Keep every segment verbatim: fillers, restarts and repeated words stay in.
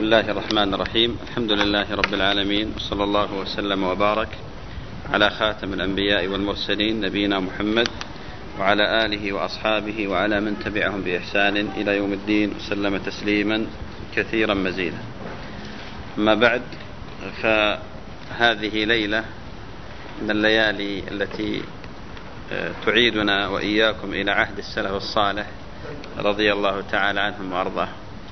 الله الرحمن الرحيم. الحمد لله رب العالمين، وصلى الله وسلم وبارك على خاتم الأنبياء والمرسلين نبينا محمد وعلى آله وأصحابه وعلى من تبعهم بإحسان إلى يوم الدين، وسلم تسليما كثيرا مزيدا. أما بعد، فهذه ليلة من الليالي التي تعيدنا وإياكم إلى عهد السلف الصالح رضي الله تعالى عنهم وأرضاه،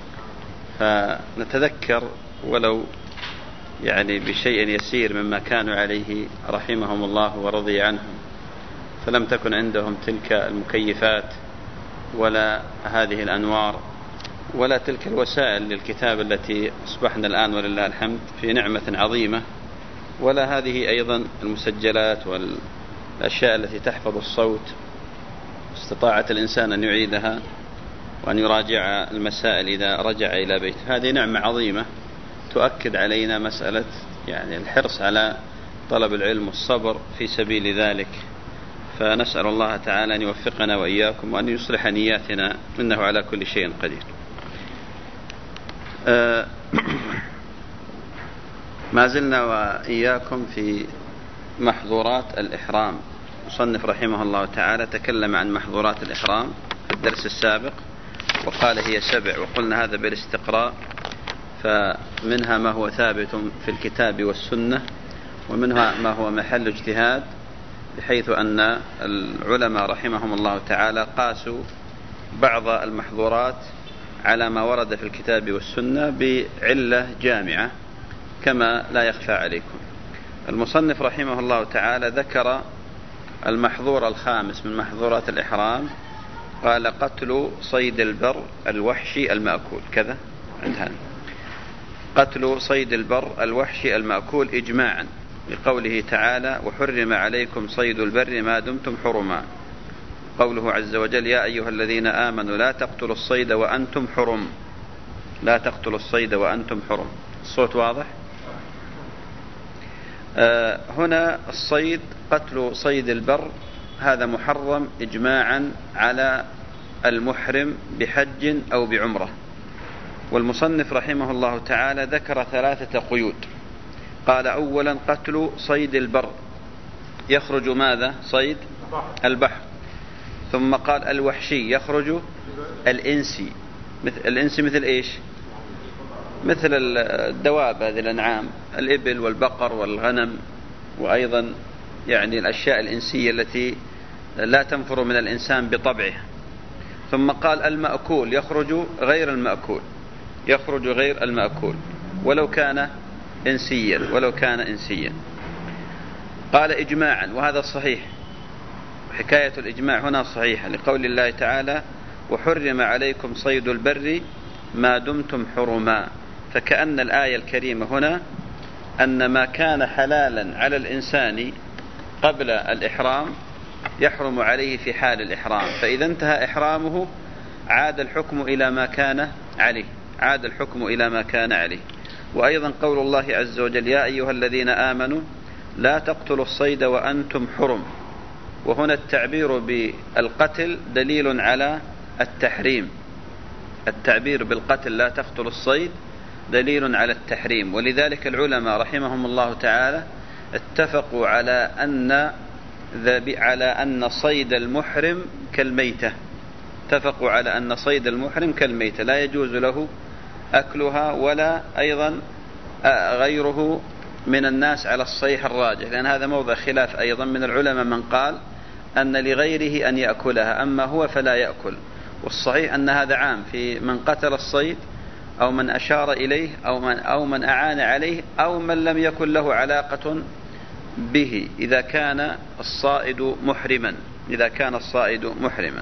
فنتذكر ولو يعني بشيء يسير مما كانوا عليه رحمهم الله ورضي عنهم. فلم تكن عندهم تلك المكيفات ولا هذه الأنوار ولا تلك الوسائل للكتاب التي أصبحنا الآن ولله الحمد في نعمة عظيمة، ولا هذه أيضا المسجلات والأشياء التي تحفظ الصوت. استطاعت الإنسان أن يعيدها وأن يراجع المسائل إذا رجع إلى بيته. هذه نعمة عظيمة تؤكد علينا مسألة يعني الحرص على طلب العلم والصبر في سبيل ذلك. فنسأل الله تعالى أن يوفقنا وإياكم وأن يصلح نياتنا، إنه على كل شيء قدير. ما زلنا وإياكم في محظورات الإحرام. مصنف رحمه الله تعالى تكلم عن محظورات الإحرام في الدرس السابق وقال هي سبع، وقلنا هذا بالاستقراء، فمنها ما هو ثابت في الكتاب والسنة، ومنها ما هو محل اجتهاد، بحيث أن العلماء رحمهم الله تعالى قاسوا بعض المحظورات على ما ورد في الكتاب والسنة بعلة جامعة كما لا يخفى عليكم. المصنف رحمه الله تعالى ذكر المحظور الخامس من محظورات الإحرام، قال قتل صيد البر الوحشي المأكول. كذا عندها قتل صيد البر الوحشي المأكول إجماعا، لقوله تعالى وحرم عليكم صيد البر ما دمتم حرما. قوله عز وجل يا أيها الذين آمنوا لا تقتلوا الصيد وأنتم حرم. لا تقتلوا الصيد وأنتم حرم. الصوت واضح؟ آه هنا الصيد، قتل صيد البر هذا محرم إجماعا على المحرم بحج أو بعمرة. والمصنف رحمه الله تعالى ذكر ثلاثة قيود. قال أولا قتل صيد البر، يخرج ماذا؟ صيد البحر. ثم قال الوحشي، يخرج الإنسي. مثل الإنسي مثل إيش؟ مثل الدواب، هذه الأنعام، الإبل والبقر والغنم، وأيضا يعني الأشياء الإنسية التي لا تنفر من الإنسان بطبعها. ثم قال المأكول، يخرج غير المأكول، يخرج غير المأكول ولو كان إنسيا، ولو كان إنسيا. قال إجماعا، وهذا صحيح، حكاية الإجماع هنا صحيحة، لقول الله تعالى وحرم عليكم صيد البر ما دمتم حرما. فكأن الآية الكريمة هنا أن ما كان حلالا على الإنسان قبل الإحرام يحرم عليه في حال الإحرام، فإذا انتهى إحرامه عاد الحكم إلى ما كان عليه، عاد الحكم إلى ما كان عليه. وأيضا قول الله عز وجل يا أيها الذين آمنوا لا تقتلوا الصيد وأنتم حرم، وهنا التعبير بالقتل دليل على التحريم. التعبير بالقتل لا تقتلوا الصيد دليل على التحريم. ولذلك العلماء رحمهم الله تعالى اتفقوا على أن على أن صيد المحرم كالميتة. اتفقوا على أن صيد المحرم كالميتة، لا يجوز له أكلها ولا أيضا غيره من الناس على الصحيح الراجح، لأن هذا موضع خلاف أيضا من العلماء، من قال أن لغيره أن يأكلها أما هو فلا يأكل. والصحيح أن هذا عام في من قتل الصيد أو من أشار إليه أو من, أو من أعان عليه أو من لم يكن له علاقة به، إذا كان الصائد محرما، إذا كان الصائد محرما.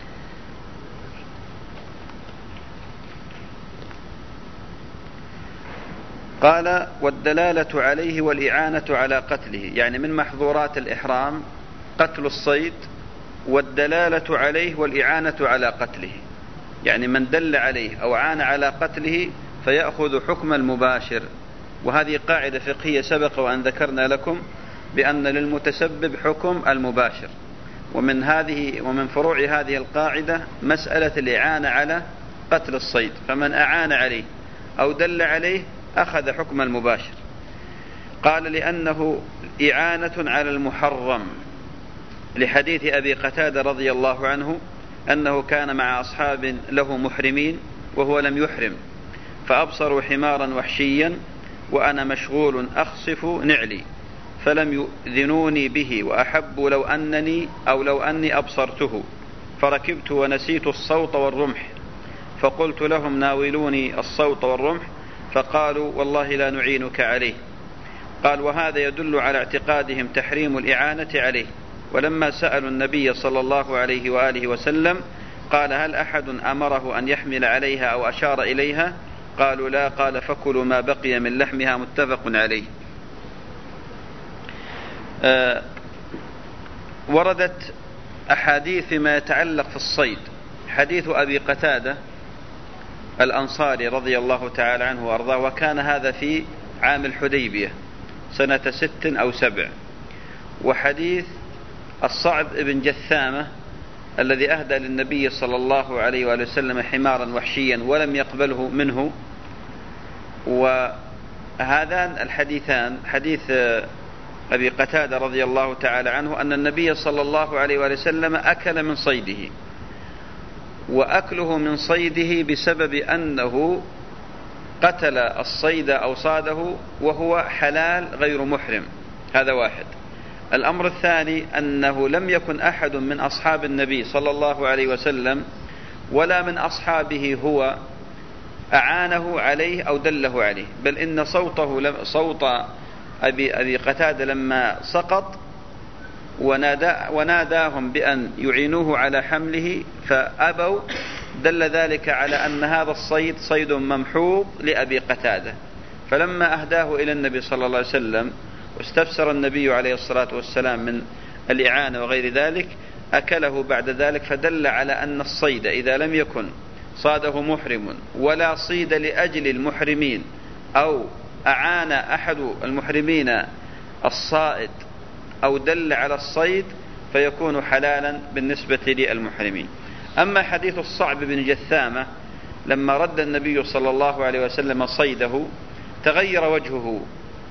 قال والدلالة عليه والإعانة على قتله، يعني من محظورات الإحرام قتل الصيد والدلالة عليه والإعانة على قتله، يعني من دل عليه أو عان على قتله فيأخذ حكم المباشر. وهذه قاعدة فقهية سبق وأن ذكرنا لكم بأن للمتسبب حكم المباشر. ومن هذه ومن فروع هذه القاعدة مسألة الإعانة على قتل الصيد، فمن أعان عليه أو دل عليه أخذ حكم المباشر. قال لأنه إعانة على المحرم، لحديث أبي قتادة رضي الله عنه أنه كان مع أصحاب له محرمين وهو لم يحرم، فأبصروا حمارا وحشيا وأنا مشغول أخصف نعلي، فلم يؤذنوني به، وأحبوا لو أنني أو لو أني أبصرته، فركبت ونسيت الصوت والرمح، فقلت لهم ناولوني الصوت والرمح، فقالوا والله لا نعينك عليه. قال: وهذا يدل على اعتقادهم تحريم الإعانة عليه. ولما سألوا النبي صلى الله عليه وآله وسلم قال: هل أحد أمره أن يحمل عليها أو أشار إليها؟ قالوا: لا. قال: فكلوا ما بقي من لحمها. متفق عليه. آه وردت أحاديث فيما يتعلق في الصيد. حديث أبي قتادة الأنصاري رضي الله تعالى عنه وأرضاه، وكان هذا في عام الحديبية سنة ست أو سبع. وحديث الصعب بن جثامة الذي أهدى للنبي صلى الله عليه وآله وسلم حمارا وحشيا ولم يقبله منه. وهذان الحديثان، حديث أبي قتادة رضي الله تعالى عنه أن النبي صلى الله عليه وآله وسلم أكل من صيده، وأكله من صيده بسبب أنه قتل الصيد أو صاده وهو حلال غير محرم. هذا واحد. الأمر الثاني أنه لم يكن أحد من أصحاب النبي صلى الله عليه وسلم ولا من أصحابه هو أعانه عليه أو دله عليه، بل إن صوته صوت أبي, أبي قتادة لما سقط ونادى وناداهم بأن يعينوه على حمله فأبوا، دل ذلك على أن هذا الصيد صيد ممحوظ لأبي قتادة. فلما أهداه إلى النبي صلى الله عليه وسلم واستفسر النبي عليه الصلاة والسلام من الإعانة وغير ذلك، أكله بعد ذلك، فدل على أن الصيد إذا لم يكن صاده محرم ولا صيد لأجل المحرمين أو أعان أحد المحرمين الصائد أو دل على الصيد فيكون حلالا بالنسبة للمحرمين. أما حديث الصعب بن جثامة لما رد النبي صلى الله عليه وسلم صيده تغير وجهه،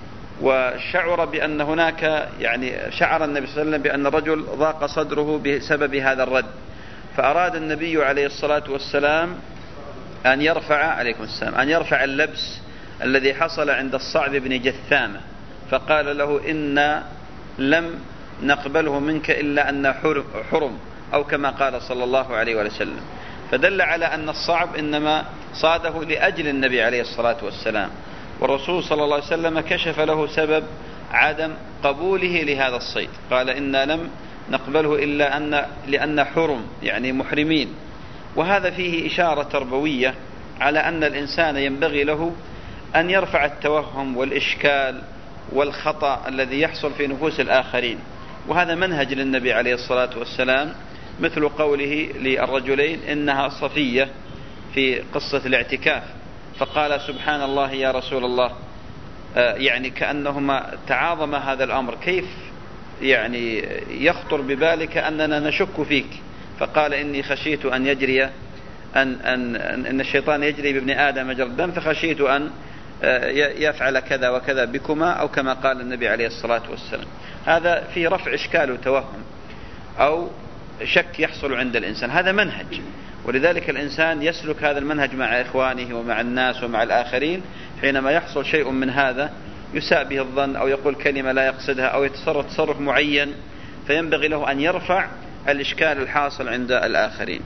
وشعر بأن هناك يعني شعر النبي صلى الله عليه وسلم بأن الرجل ضاق صدره بسبب هذا الرد، فأراد النبي عليه الصلاة والسلام أن يرفع عليكم السلام أن يرفع اللبس الذي حصل عند الصعب بن جثامة، فقال له: إن لم نقبله منك إلا أن حرم، أو كما قال صلى الله عليه وسلم. فدل على أن الصعب إنما صاده لأجل النبي عليه الصلاة والسلام، والرسول صلى الله عليه وسلم كشف له سبب عدم قبوله لهذا الصيد، قال: إنا لم نقبله إلا أن لأن حرم، يعني محرمين. وهذا فيه إشارة تربوية على أن الإنسان ينبغي له أن يرفع التوهم والإشكال والخطأ الذي يحصل في نفوس الآخرين، وهذا منهج للنبي عليه الصلاة والسلام، مثل قوله للرجلين إنها صفية في قصة الاعتكاف، فقال: سبحان الله يا رسول الله، يعني كأنهما تعاظم هذا الأمر، كيف يعني يخطر ببالك أننا نشك فيك؟ فقال: إني خشيت أن يجري أن, أن, أن الشيطان يجري بابن آدم مجرى الدم، فخشيت أن يفعل كذا وكذا بكما، أو كما قال النبي عليه الصلاة والسلام. هذا في رفع إشكال وتوهم أو شك يحصل عند الإنسان، هذا منهج، ولذلك الإنسان يسلك هذا المنهج مع إخوانه ومع الناس ومع الآخرين. حينما يحصل شيء من هذا يساء به الظن أو يقول كلمة لا يقصدها أو يتصرف تصرف معين، فينبغي له أن يرفع الإشكال الحاصل عند الآخرين.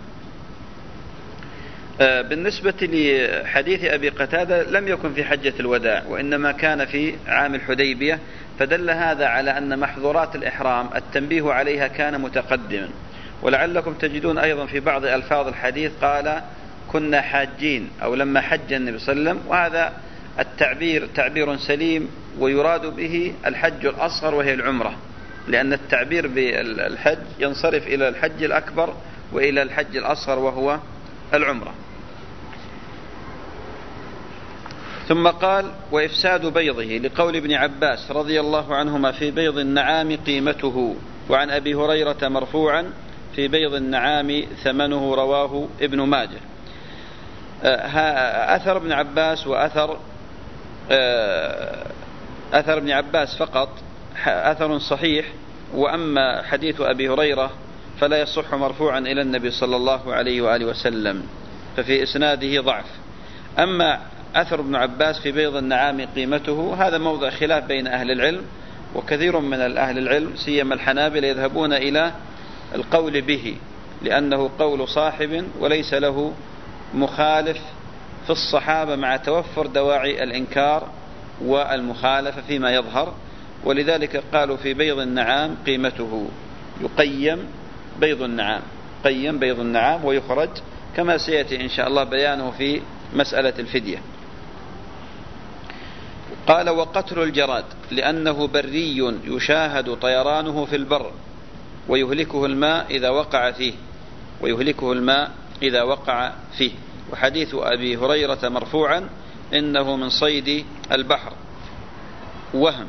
بالنسبة لحديث أبي قتادة لم يكن في حجة الوداع، وإنما كان في عام الحديبية، فدل هذا على أن محظورات الإحرام التنبيه عليها كان متقدما. ولعلكم تجدون أيضا في بعض ألفاظ الحديث قال: كنا حاجين، أو لما حج النبي صلى الله عليه وسلم، وهذا التعبير تعبير سليم، ويراد به الحج الأصغر وهي العمرة، لأن التعبير بالحج ينصرف إلى الحج الأكبر وإلى الحج الأصغر وهو العمرة. ثم قال: وإفساد بيضه، لقول ابن عباس رضي الله عنهما: في بيض النعام قيمته. وعن أبي هريرة مرفوعا: في بيض النعام ثمنه، رواه ابن ماجه. أثر ابن عباس وأثر أثر ابن عباس فقط أثر صحيح، وأما حديث أبي هريرة فلا يصح مرفوعا إلى النبي صلى الله عليه وآله وسلم، ففي إسناده ضعف. أما أثر ابن عباس في بيض النعام قيمته، هذا موضع خلاف بين أهل العلم، وكثير من أهل العلم سيما الحنابلة يذهبون إلى القول به، لأنه قول صاحب وليس له مخالف في الصحابة مع توفر دواعي الإنكار والمخالفة فيما يظهر، ولذلك قالوا في بيض النعام قيمته، يقيم بيض النعام، قيم بيض النعام ويخرج، كما سيأتي إن شاء الله بيانه في مسألة الفدية. قال: وقتل الجراد لأنه بري يشاهد طيرانه في البر ويهلكه الماء إذا وقع فيه ويهلكه الماء إذا وقع فيه. وحديث أبي هريرة مرفوعا: إنه من صيد البحر. وهم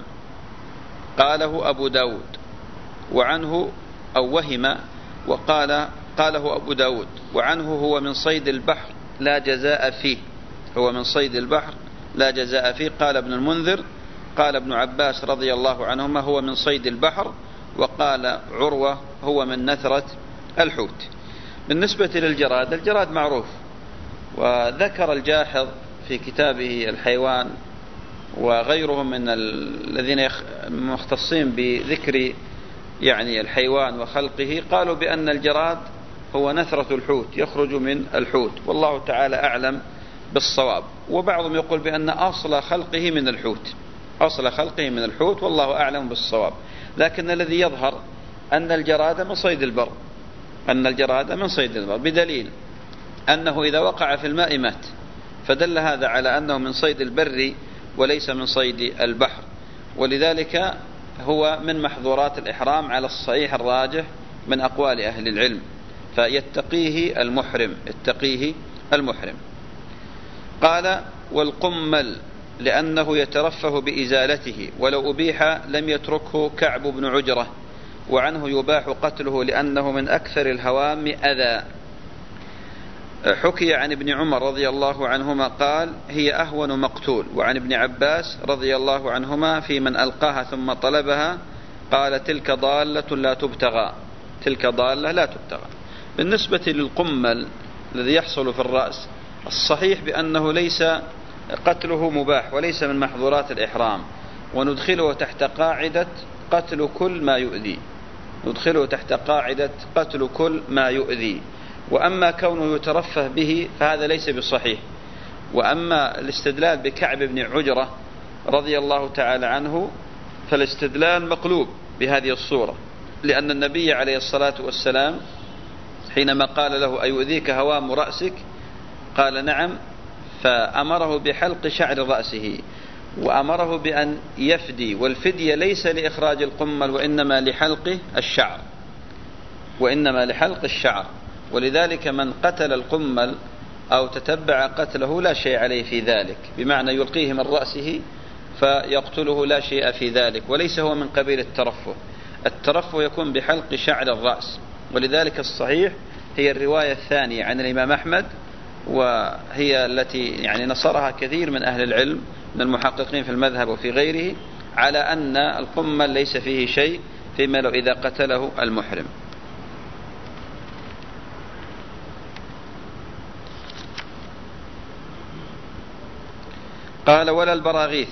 قاله أبو داود، وعنه أو وهم وقال قاله أبو داود وعنه: هو من صيد البحر لا جزاء فيه، هو من صيد البحر لا جزاء فيه. قال ابن المنذر: قال ابن عباس رضي الله عنهما: هو من صيد البحر. وقال عروة: هو من نثرة الحوت. بالنسبة للجراد، الجراد معروف، وذكر الجاحظ في كتابه الحيوان وغيرهم من الذين مختصين بذكر يعني الحيوان وخلقه، قالوا بأن الجراد هو نثرة الحوت، يخرج من الحوت، والله تعالى أعلم بالصواب. وبعضهم يقول بأن أصل خلقه من الحوت، أصل خلقه من الحوت، والله أعلم بالصواب. لكن الذي يظهر أن الجراد من صيد البر، أن الجراد من صيد البر، بدليل أنه إذا وقع في الماء مات، فدل هذا على أنه من صيد البر وليس من صيد البحر، ولذلك هو من محظورات الإحرام على الصحيح الراجح من أقوال أهل العلم، فيتقيه المحرم، يتقيه المحرم. قال: والقمل لأنه يترفه بإزالته، ولو أبيح لم يتركه كعب بن عجرة، وعنه يباح قتله لأنه من أكثر الهوام أذى. حكي عن ابن عمر رضي الله عنهما قال: هي أهون مقتول. وعن ابن عباس رضي الله عنهما في من ألقاها ثم طلبها قال: تلك ضالة لا تبتغى، تلك ضالة لا تبتغى. بالنسبة للقمل الذي يحصل في الرأس، الصحيح بأنه ليس قتله مباح وليس من محظورات الإحرام، وندخله تحت قاعدة قتل كل ما يؤذي، ندخله تحت قاعدة قتل كل ما يؤذي. وأما كونه يترفه به فهذا ليس بصحيح. وأما الاستدلال بكعب بن عجرة رضي الله تعالى عنه فالاستدلال مقلوب بهذه الصورة، لأن النبي عليه الصلاة والسلام حينما قال له: أيؤذيك هوام رأسك؟ قال: نعم، فأمره بحلق شعر رأسه، وأمره بأن يفدي، والفدية ليس لإخراج القمل وإنما لحلق الشعر، وإنما لحلق الشعر. ولذلك من قتل القمل أو تتبع قتله لا شيء عليه في ذلك، بمعنى يلقيه من رأسه فيقتله لا شيء في ذلك، وليس هو من قبيل الترفه. الترفه يكون بحلق شعر الرأس، ولذلك الصحيح هي الرواية الثانية عن الإمام أحمد، وهي التي يعني نصرها كثير من أهل العلم من المحققين في المذهب وفي غيره، على أن القمل ليس فيه شيء فيما لو إذا قتله المحرم. قال: ولا البراغيث.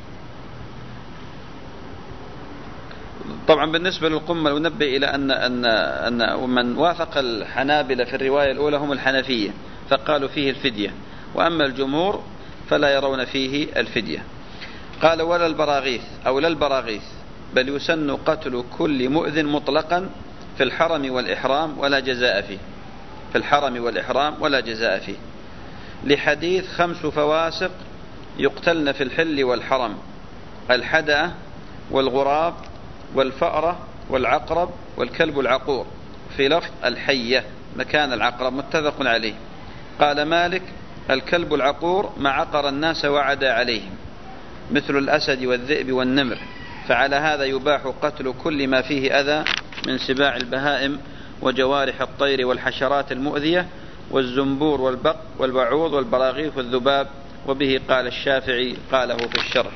طبعا بالنسبة للقمل ونبه إلى أن, أن, أن من وافق الحنابلة في الرواية الأولى هم الحنفية، فقالوا فيه الفدية، وأما الجمهور فلا يرون فيه الفدية. قال: ولا البراغيث أو لا البراغيث، بل يسن قتل كل مؤذن مطلقا في الحرم والإحرام ولا جزاء فيه، في الحرم والإحرام ولا جزاء فيه، لحديث: خمس فواسق يقتلن في الحل والحرم: الحدأة والغراب والفأرة والعقرب والكلب العقور، في لفظ الحية مكان العقرب، متفق عليه. قال مالك: الكلب العقور ما عقر الناس وعدا عليهم، مثل الأسد والذئب والنمر، فعلى هذا يباح قتل كل ما فيه أذى من سباع البهائم وجوارح الطير والحشرات المؤذية، والزنبور والبق والبعوض والبراغيث والذباب، وبه قال الشافعي قاله في الشرح.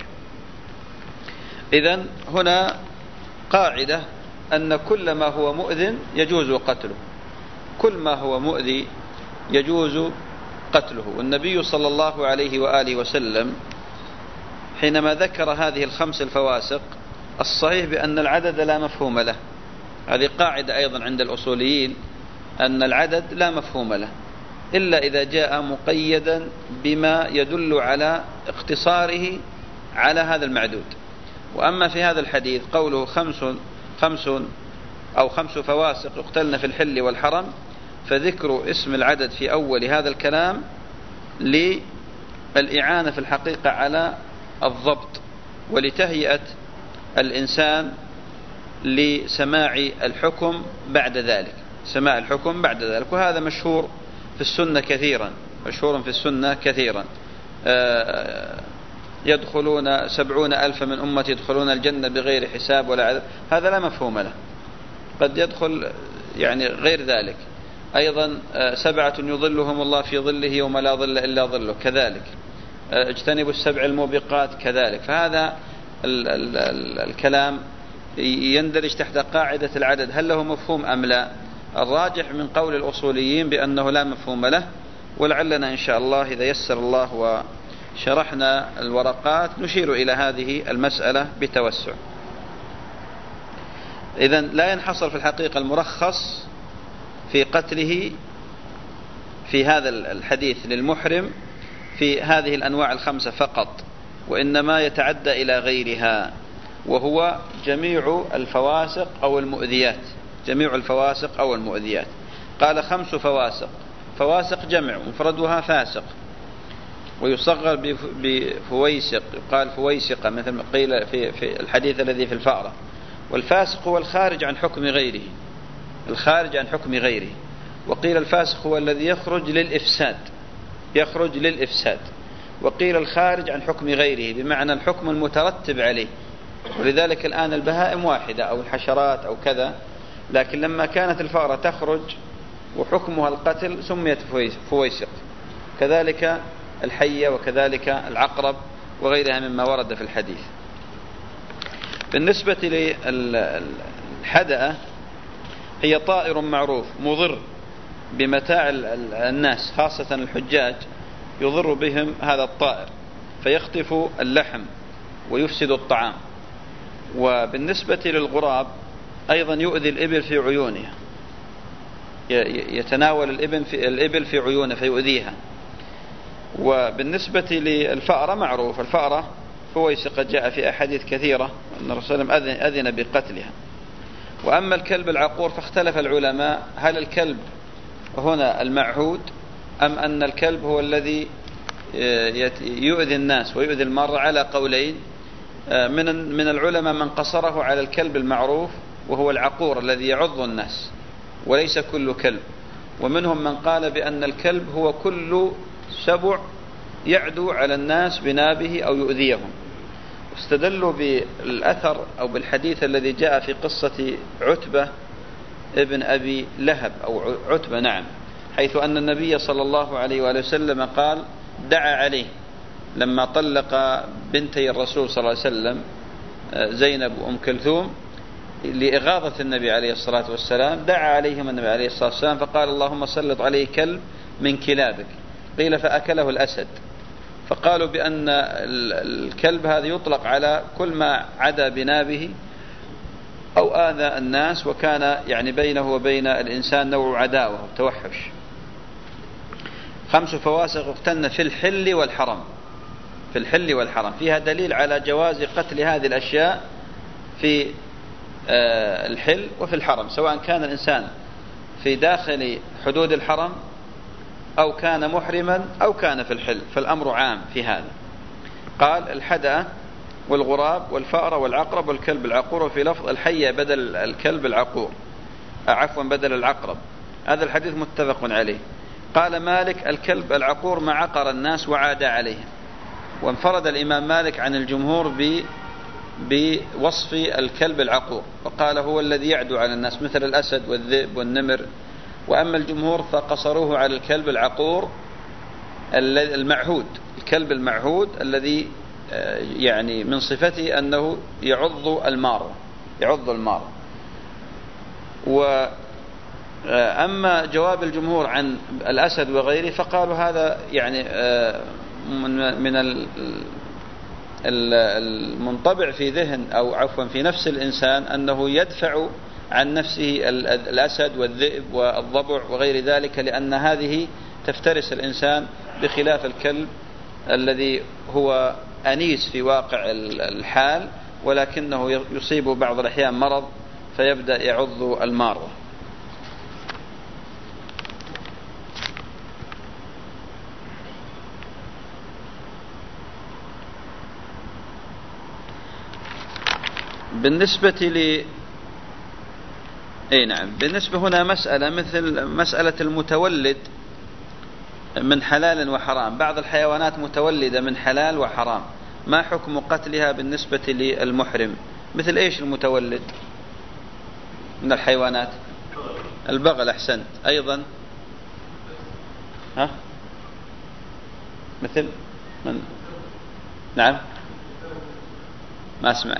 إذن هنا قاعدة أن كل ما هو مؤذن يجوز قتله، كل ما هو مؤذي يجوز قتله. والنبي صلى الله عليه وآله وسلم حينما ذكر هذه الخمس الفواسق الصحيح بأن العدد لا مفهوم له. هذه قاعدة أيضا عند الأصوليين، أن العدد لا مفهوم له إلا إذا جاء مقيدا بما يدل على اقتصاره على هذا المعدود. وأما في هذا الحديث قوله خمس خمس أو خمس فواسق يقتلن في الحل والحرم، فذكر اسم العدد في أول هذا الكلام للإعانة في الحقيقة على الضبط ولتهيئة الإنسان لسماع الحكم بعد ذلك، سماع الحكم بعد ذلك. وهذا مشهور في السنة كثيرا، مشهور في السنة كثيرا. يدخلون سبعون ألف من أمة يدخلون الجنة بغير حساب ولا عذاب، هذا لا مفهوم له. قد يدخل يعني غير ذلك. أيضا سبعة يظلهم الله في ظله يوم لا ظل إلا ظله، كذلك. اجتنبوا السبع الموبقات، كذلك. فهذا ال ال ال الكلام يندرج تحت قاعدة العدد، هل له مفهوم أم لا؟ الراجح من قول الأصوليين بأنه لا مفهوم له، ولعلنا إن شاء الله إذا يسر الله وشرحنا الورقات نشير إلى هذه المسألة بتوسع. إذن لا ينحصر في الحقيقة المرخص في قتله في هذا الحديث للمحرم في هذه الأنواع الخمسة فقط، وإنما يتعدى إلى غيرها، وهو جميع الفواسق أو المؤذيات، جميع الفواسق أو المؤذيات. قال خمس فواسق، فواسق جمع مفردها فاسق، ويصغر بفويسق، يقال فويسقة مثل ما قيل في, في الحديث الذي في الفأرة. والفاسق هو الخارج عن حكم غيره، الخارج عن حكم غيره. وقيل الفاسق هو الذي يخرج للإفساد، يخرج للإفساد. وقيل الخارج عن حكم غيره بمعنى الحكم المترتب عليه. ولذلك الآن البهائم واحدة أو الحشرات أو كذا، لكن لما كانت الفأرة تخرج وحكمها القتل سميت فويسق، كذلك الحية وكذلك العقرب وغيرها مما ورد في الحديث. بالنسبة للحدأة هي طائر معروف مضر بمتاع الناس خاصة الحجاج، يضر بهم هذا الطائر فيخطف اللحم ويفسد الطعام. وبالنسبة للغراب أيضا يؤذي الإبل في عيونها، يتناول الإبل في, الإبل في عيونها فيؤذيها. وبالنسبة للفأرة معروف، الفأرة فويسقة جاء في أحاديث كثيرة أن الرسول صلى الله عليه وسلم أذن بقتلها. وأما الكلب العقور فاختلف العلماء هل الكلب هنا المعهود أم أن الكلب هو الذي يؤذي الناس ويؤذي المرء، على قولين. من من العلماء من قصره على الكلب المعروف وهو العقور الذي يعض الناس وليس كل كلب، ومنهم من قال بأن الكلب هو كل سبع يعدو على الناس بنابه أو يؤذيهم. استدلوا بالأثر أو بالحديث الذي جاء في قصة عتبة ابن أبي لهب أو عتبة، نعم، حيث أن النبي صلى الله عليه وآله وسلم قال دعا عليه لما طلق بنتي الرسول صلى الله عليه وسلم زينب وأم كلثوم لإغاظة النبي عليه الصلاة والسلام، دعا عليهم النبي عليه الصلاة والسلام فقال اللهم سلط عليه كلب من كلابك. قيل فأكله الأسد. فقالوا بأن الكلب هذا يطلق على كل ما عدا بنابه أو آذى الناس وكان يعني بينه وبين الإنسان نوع عداوة وتوحش. خمس فواسق اقتلن في الحل والحرم، في الحل والحرم فيها دليل على جواز قتل هذه الأشياء في الحل وفي الحرم، سواء كان الإنسان في داخل حدود الحرم أو كان محرما أو كان في الحل، فالأمر عام في هذا. قال الحدأ والغراب والفأر والعقرب والكلب العقور، وفي لفظ الحية بدل الكلب العقور، عفوا بدل العقرب. هذا الحديث متفق عليه. قال مالك الكلب العقور ما عقر الناس وعاد عليهم. وانفرد الإمام مالك عن الجمهور ب بوصف الكلب العقور، وقال هو الذي يعدو على الناس مثل الأسد والذئب والنمر وأما الجمهور فقصروه على الكلب العقور المعهود، الكلب المعهود الذي يعني من صفته أنه يعض المار يعض المار. وأما جواب الجمهور عن الأسد وغيره فقالوا هذا يعني من المنطبع في ذهن أو عفوا في نفس الإنسان أنه يدفع عن نفسه الأسد والذئب والضبع وغير ذلك، لأن هذه تفترس الإنسان، بخلاف الكلب الذي هو أنيس في واقع الحال ولكنه يصيب بعض الأحيان مرض فيبدأ يعض المارة. بالنسبة ل أي نعم بالنسبة هنا مسألة مثل مسألة المتولد من حلال وحرام. بعض الحيوانات متولدة من حلال وحرام، ما حكم قتلها بالنسبة للمحرم؟ مثل إيش المتولد من الحيوانات؟ البغل. أحسنت. أيضا ها مثل من؟ نعم ما أسمع.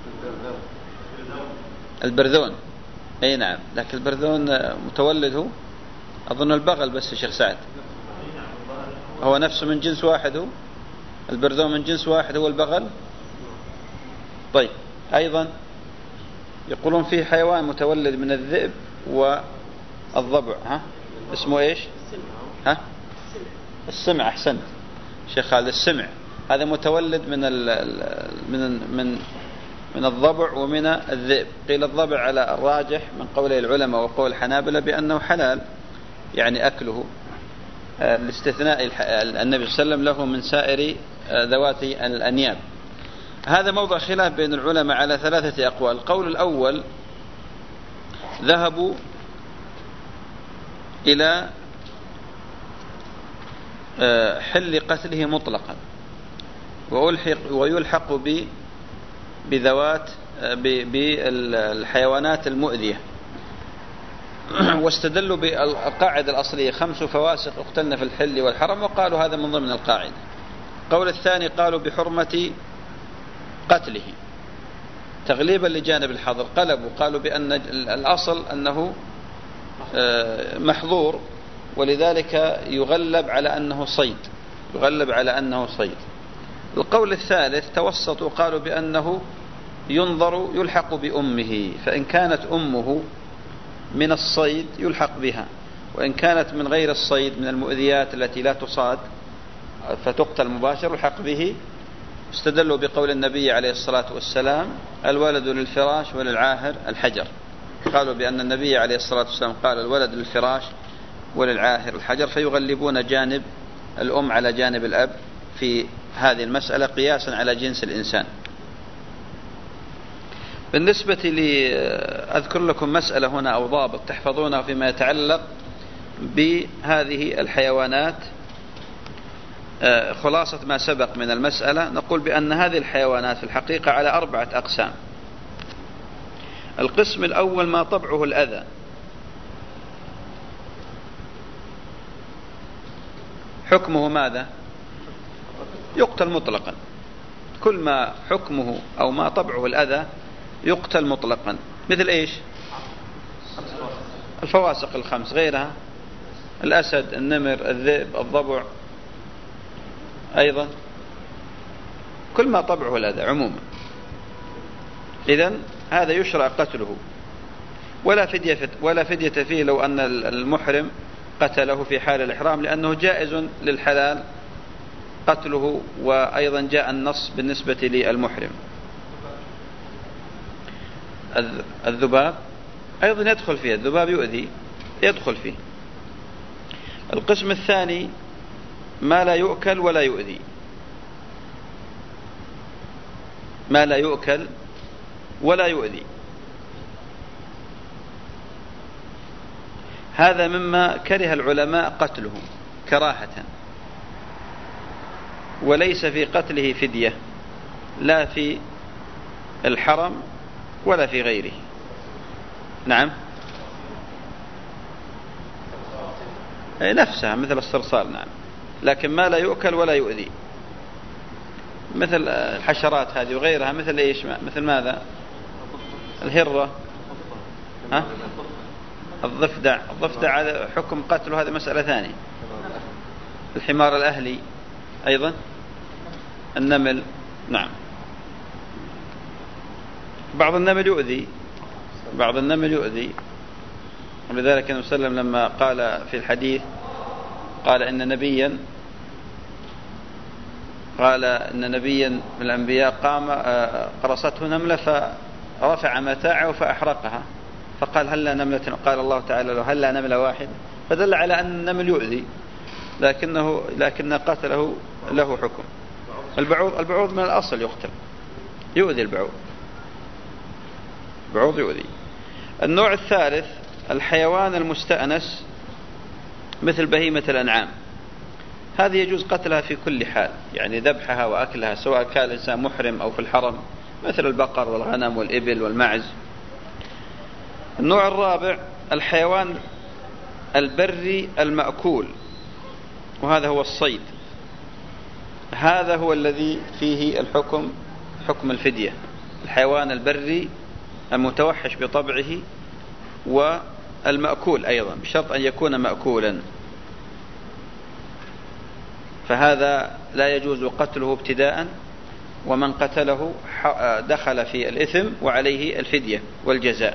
البرذون. أي نعم، لكن البرذون متولد هو أظن البغل بس يا شيخ سعد، هو نفسه من جنس واحد، هو البرذون من جنس واحد هو البغل. طيب أيضا يقولون فيه حيوان متولد من الذئب والضبع، ها اسمه إيش؟ ها السمع. أحسنت شيخ خالد، السمع هذا متولد من من من من الضبع ومن الذئب. قيل الضبع على الراجح من قول العلماء وقول الحنابلة بأنه حلال يعني أكله، لاستثناء النبي صلى الله عليه وسلم له من سائر ذوات الأنياب. هذا موضع خلاف بين العلماء على ثلاثة أقوال. القول الأول ذهبوا إلى حل قتله مطلقا ويلحق ب بذوات بالحيوانات المؤذية، واستدلوا بالقاعدة الأصلية خمس فواسق اقتلن في الحل والحرم، وقالوا هذا من ضمن القاعدة. القول الثاني قالوا بحرمة قتله تغليبا لجانب الحظر، قلبوا قالوا بأن الأصل أنه محظور ولذلك يغلب على أنه صيد يغلب على أنه صيد. القول الثالث توسطوا قالوا بأنه ينظر يلحق بأمه، فإن كانت أمه من الصيد يلحق بها، وإن كانت من غير الصيد من المؤذيات التي لا تصاد فتقتل مباشر يلحق به. استدلوا بقول النبي عليه الصلاة والسلام الولد للفراش وللعاهر الحجر، قالوا بأن النبي عليه الصلاة والسلام قال الولد للفراش وللعاهر الحجر، فيغلبون جانب الأم على جانب الأب في هذه المسألة قياسا على جنس الإنسان. بالنسبة لي أذكر لكم مسألة هنا أو ضابط تحفظونها فيما يتعلق بهذه الحيوانات. خلاصة ما سبق من المسألة نقول بأن هذه الحيوانات في الحقيقة على أربعة أقسام. القسم الأول ما طبعه الأذى، حكمه ماذا؟ يقتل مطلقا، كل ما حكمه أو ما طبعه الأذى يقتل مطلقا. مثل إيش؟ الفواسق الخمس، غيرها الأسد النمر الذئب الضبع، أيضا كل ما طبعه الأذى عموما. إذن هذا يشرع قتله ولا فدية ولا فدية فيه لو أن المحرم قتله في حال الإحرام، لأنه جائز للحلال قتله، وأيضا جاء النص بالنسبة للمحرم. الذباب أيضا يدخل فيه، الذباب يؤذي يدخل فيه. القسم الثاني ما لا يؤكل ولا يؤذي، ما لا يؤكل ولا يؤذي، هذا مما كره العلماء قتله كراهة، وليس في قتله فدية لا في الحرم ولا في غيره. نعم نفسها مثل الصرصال، نعم، لكن ما لا يؤكل ولا يؤذي، مثل الحشرات هذه وغيرها، مثل إيش، مثل ماذا؟ الهرة، ها؟ الضفدع. الضفدع هذا حكم قتله، هذه مسألة ثانية. الحمار الأهلي أيضا، النمل، نعم. بعض النمل يؤذي، بعض النمل يؤذي، ولذلك النبي صلى الله عليه وسلم لما قال في الحديث، قال إن نبيا قال إن نبيا من الأنبياء قام قرصته نملة فرفع متاعه فأحرقها، فقال هل نملة؟ قال الله تعالى له هل نملة واحد؟ فدل على أن النمل يؤذي، لكنه لكن قتله له حكم. البعوض البعوض من الأصل يقتل، يؤذي البعوض، بعوض يؤذي. النوع الثالث الحيوان المستأنس مثل بهيمة الأنعام، هذه يجوز قتلها في كل حال، يعني ذبحها وأكلها سواء كان الإنسان محرم أو في الحرم، مثل البقر والغنم والإبل والمعز. النوع الرابع الحيوان البري المأكول، وهذا هو الصيد، هذا هو الذي فيه الحكم حكم الفدية. الحيوان البري المتوحش بطبعه والمأكول أيضا، بشرط أن يكون مأكولا، فهذا لا يجوز قتله ابتداء، ومن قتله دخل في الإثم وعليه الفدية والجزاء.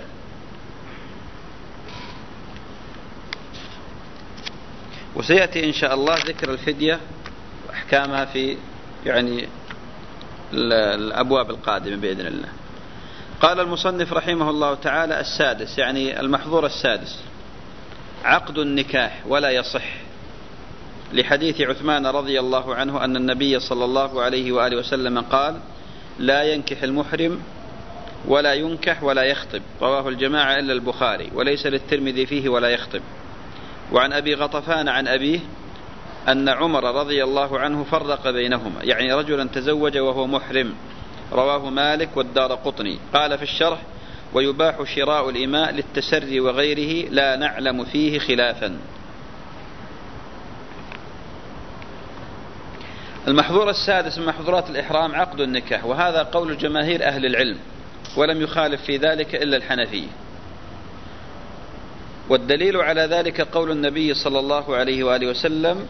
وسيأتي إن شاء الله ذكر الفدية وأحكامها في يعني الأبواب القادمة بإذن الله. قال المصنف رحمه الله تعالى: السادس، يعني المحظور السادس، عقد النكاح ولا يصح، لحديث عثمان رضي الله عنه أن النبي صلى الله عليه وآله وسلم قال: لا ينكح المحرم ولا ينكح ولا يخطب، رواه الجماعة إلا البخاري، وليس للترمذي فيه ولا يخطب. وعن أبي غطفان عن أبيه أن عمر رضي الله عنه فرق بينهما، يعني رجلا تزوج وهو محرم، رواه مالك والدارقطني. قال في الشرح: ويباح شراء الإماء للتسري وغيره، لا نعلم فيه خلافا. المحظور السادس من محظورات الإحرام عقد النكاح، وهذا قول جماهير أهل العلم، ولم يخالف في ذلك إلا الحنفية. والدليل على ذلك قول النبي صلى الله عليه وآله وسلم: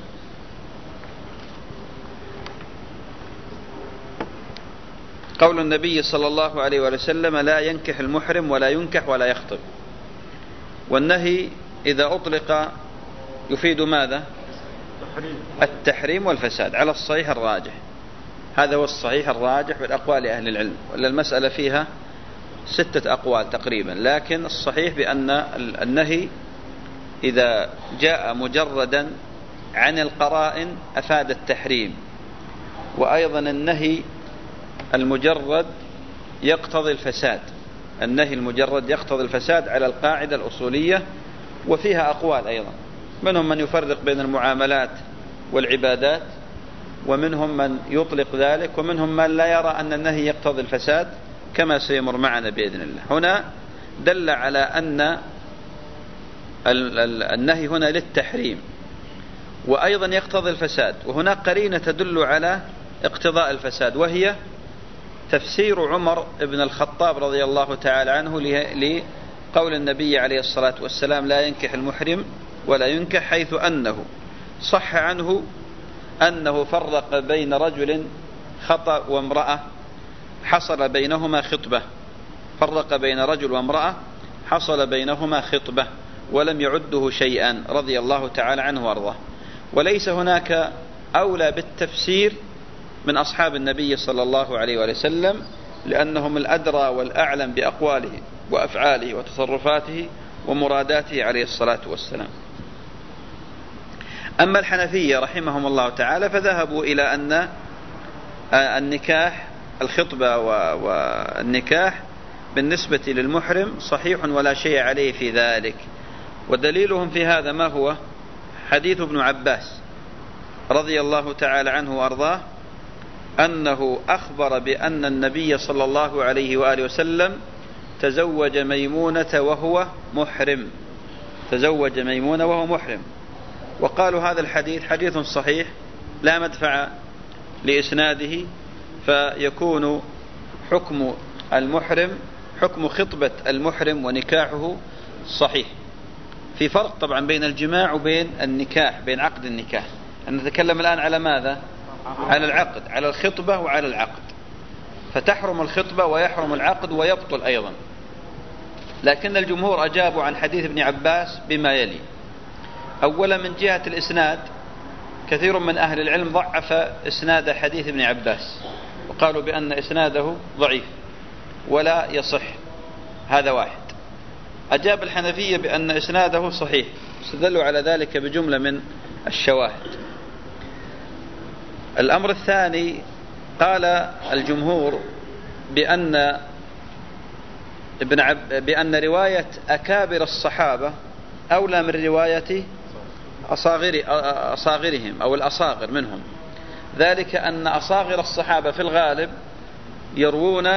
قول النبي صلى الله عليه وآله وسلم: لا ينكح المحرم ولا ينكح ولا يخطب. والنهي إذا أطلق يفيد ماذا؟ التحريم والفساد على الصحيح الراجح، هذا هو الصحيح الراجح بالأقوال أهل العلم، ولا المسألة فيها ستة أقوال تقريبا، لكن الصحيح بأن النهي إذا جاء مجردا عن القرائن أفاد التحريم، وأيضا النهي المجرد يقتضي الفساد، النهي المجرد يقتضي الفساد على القاعدة الأصولية. وفيها أقوال أيضا، منهم من يفرق بين المعاملات والعبادات، ومنهم من يطلق ذلك، ومنهم من لا يرى أن النهي يقتضي الفساد كما سيمر معنا بإذن الله. هنا دل على أن النهي هنا للتحريم وأيضا يقتضي الفساد، وهناك قرينة تدل على اقتضاء الفساد، وهي تفسير عمر بن الخطاب رضي الله تعالى عنه لقول النبي عليه الصلاة والسلام: لا ينكح المحرم ولا ينكح، حيث أنه صح عنه أنه فرق بين رجل خطأ وامرأة حصل بينهما خطبة، فرق بين رجل وامرأة حصل بينهما خطبة، ولم يعده شيئا رضي الله تعالى عنه وارضاه. وليس هناك أولى بالتفسير من أصحاب النبي صلى الله عليه وسلم، لأنهم الأدرى والأعلم بأقواله وأفعاله وتصرفاته ومراداته عليه الصلاة والسلام. أما الحنفية رحمهم الله تعالى فذهبوا إلى أن النكاح، الخطبة والنكاح بالنسبة للمحرم صحيح ولا شيء عليه في ذلك. ودليلهم في هذا ما هو؟ حديث ابن عباس رضي الله تعالى عنه وأرضاه أنه أخبر بأن النبي صلى الله عليه وآله وسلم تزوج ميمونة وهو محرم، تزوج ميمونة وهو محرم، وقالوا هذا الحديث حديث صحيح لا مدفع لإسناده، فيكون حكم المحرم حكم خطبة المحرم ونكاحه صحيح. في فرق طبعا بين الجماع وبين النكاح، بين عقد النكاح. نتكلم الآن على ماذا؟ على العقد، على الخطبة وعلى العقد. فتحرم الخطبة ويحرم العقد ويبطل أيضا. لكن الجمهور أجابوا عن حديث ابن عباس بما يلي: أولا من جهة الإسناد، كثير من أهل العلم ضعف إسناد حديث ابن عباس وقالوا بأن إسناده ضعيف ولا يصح. هذا واحد. أجاب الحنفية بأن إسناده صحيح، استدلوا على ذلك بجملة من الشواهد. الأمر الثاني، قال الجمهور بأن ابن عب بأن رواية أكابر الصحابة أولى من رواية أصاغر أصاغرهم أو الأصاغر منهم، ذلك أن أصاغر الصحابة في الغالب يروون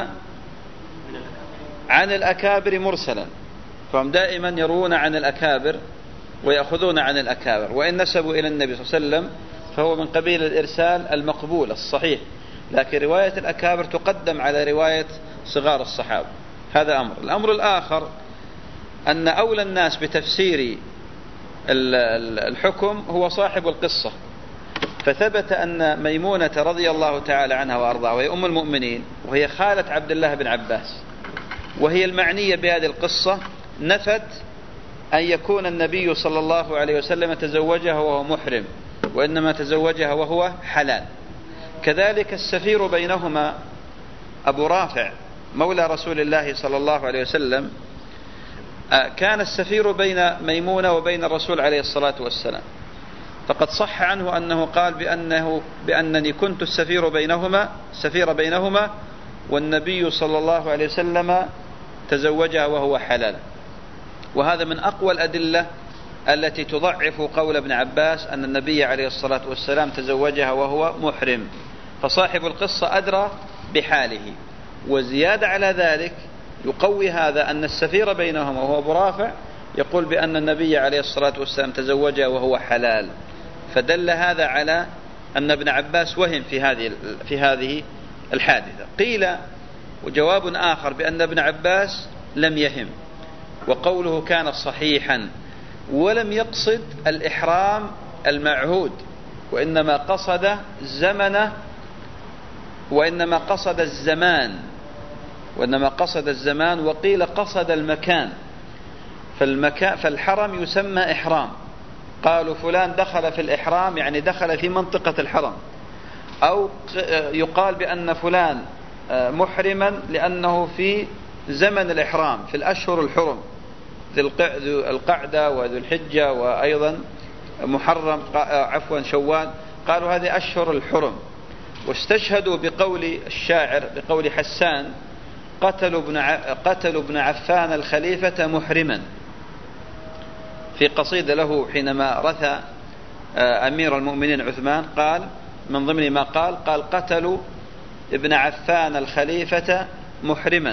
عن الأكابر مرسلا، فهم دائما يروون عن الأكابر ويأخذون عن الأكابر، وإن نسبوا إلى النبي صلى الله عليه وسلم فهو من قبيل الإرسال المقبول الصحيح، لكن رواية الأكابر تقدم على رواية صغار الصحابة. هذا أمر. الأمر الآخر أن أولى الناس بتفسير الحكم هو صاحب القصة، فثبت أن ميمونة رضي الله تعالى عنها وأرضاها، وهي أم المؤمنين وهي خالة عبد الله بن عباس، وهي المعنية بهذه القصة، نفت أن يكون النبي صلى الله عليه وسلم تزوجها وهو محرم، وإنما تزوجها وهو حلال. كذلك السفير بينهما أبو رافع مولى رسول الله صلى الله عليه وسلم، كان السفير بين ميمونة وبين الرسول عليه الصلاة والسلام، فقد صح عنه أنه قال بأنه بأنني كنت السفير بينهما سفير بينهما والنبي صلى الله عليه وسلم تزوجها وهو حلال. وهذا من أقوى الأدلة التي تضعف قول ابن عباس أن النبي عليه الصلاة والسلام تزوجها وهو محرم، فصاحب القصة أدرى بحاله. وزيادة على ذلك يقوي هذا أن السفير بينهما وهو أبو رافع يقول بأن النبي عليه الصلاة والسلام تزوجها وهو حلال، فدل هذا على أن ابن عباس وهم في هذه في هذه الحادثة. قيل وجواب آخر بأن ابن عباس لم يهم، وقوله كان صحيحا، ولم يقصد الإحرام المعهود، وإنما قصد زمنه وإنما قصد الزمان وإنما قصد الزمان وقيل قصد المكان. فالمكان فالحرم يسمى إحرام، قالوا فلان دخل في الإحرام يعني دخل في منطقة الحرم، أو يقال بأن فلان محرما لأنه في زمن الإحرام في الأشهر الحرم، ذي القعدة وذي الحجة وأيضا محرم عفوا شوال، قالوا هذه أشهر الحرم. واستشهدوا بقول الشاعر بقول حسان: قتلوا ابن قتلوا ابن عفان الخليفة محرما، في قصيدة له حينما رثى أمير المؤمنين عثمان، قال من ضمن ما قال قال قتلوا ابن عفان الخليفة محرما.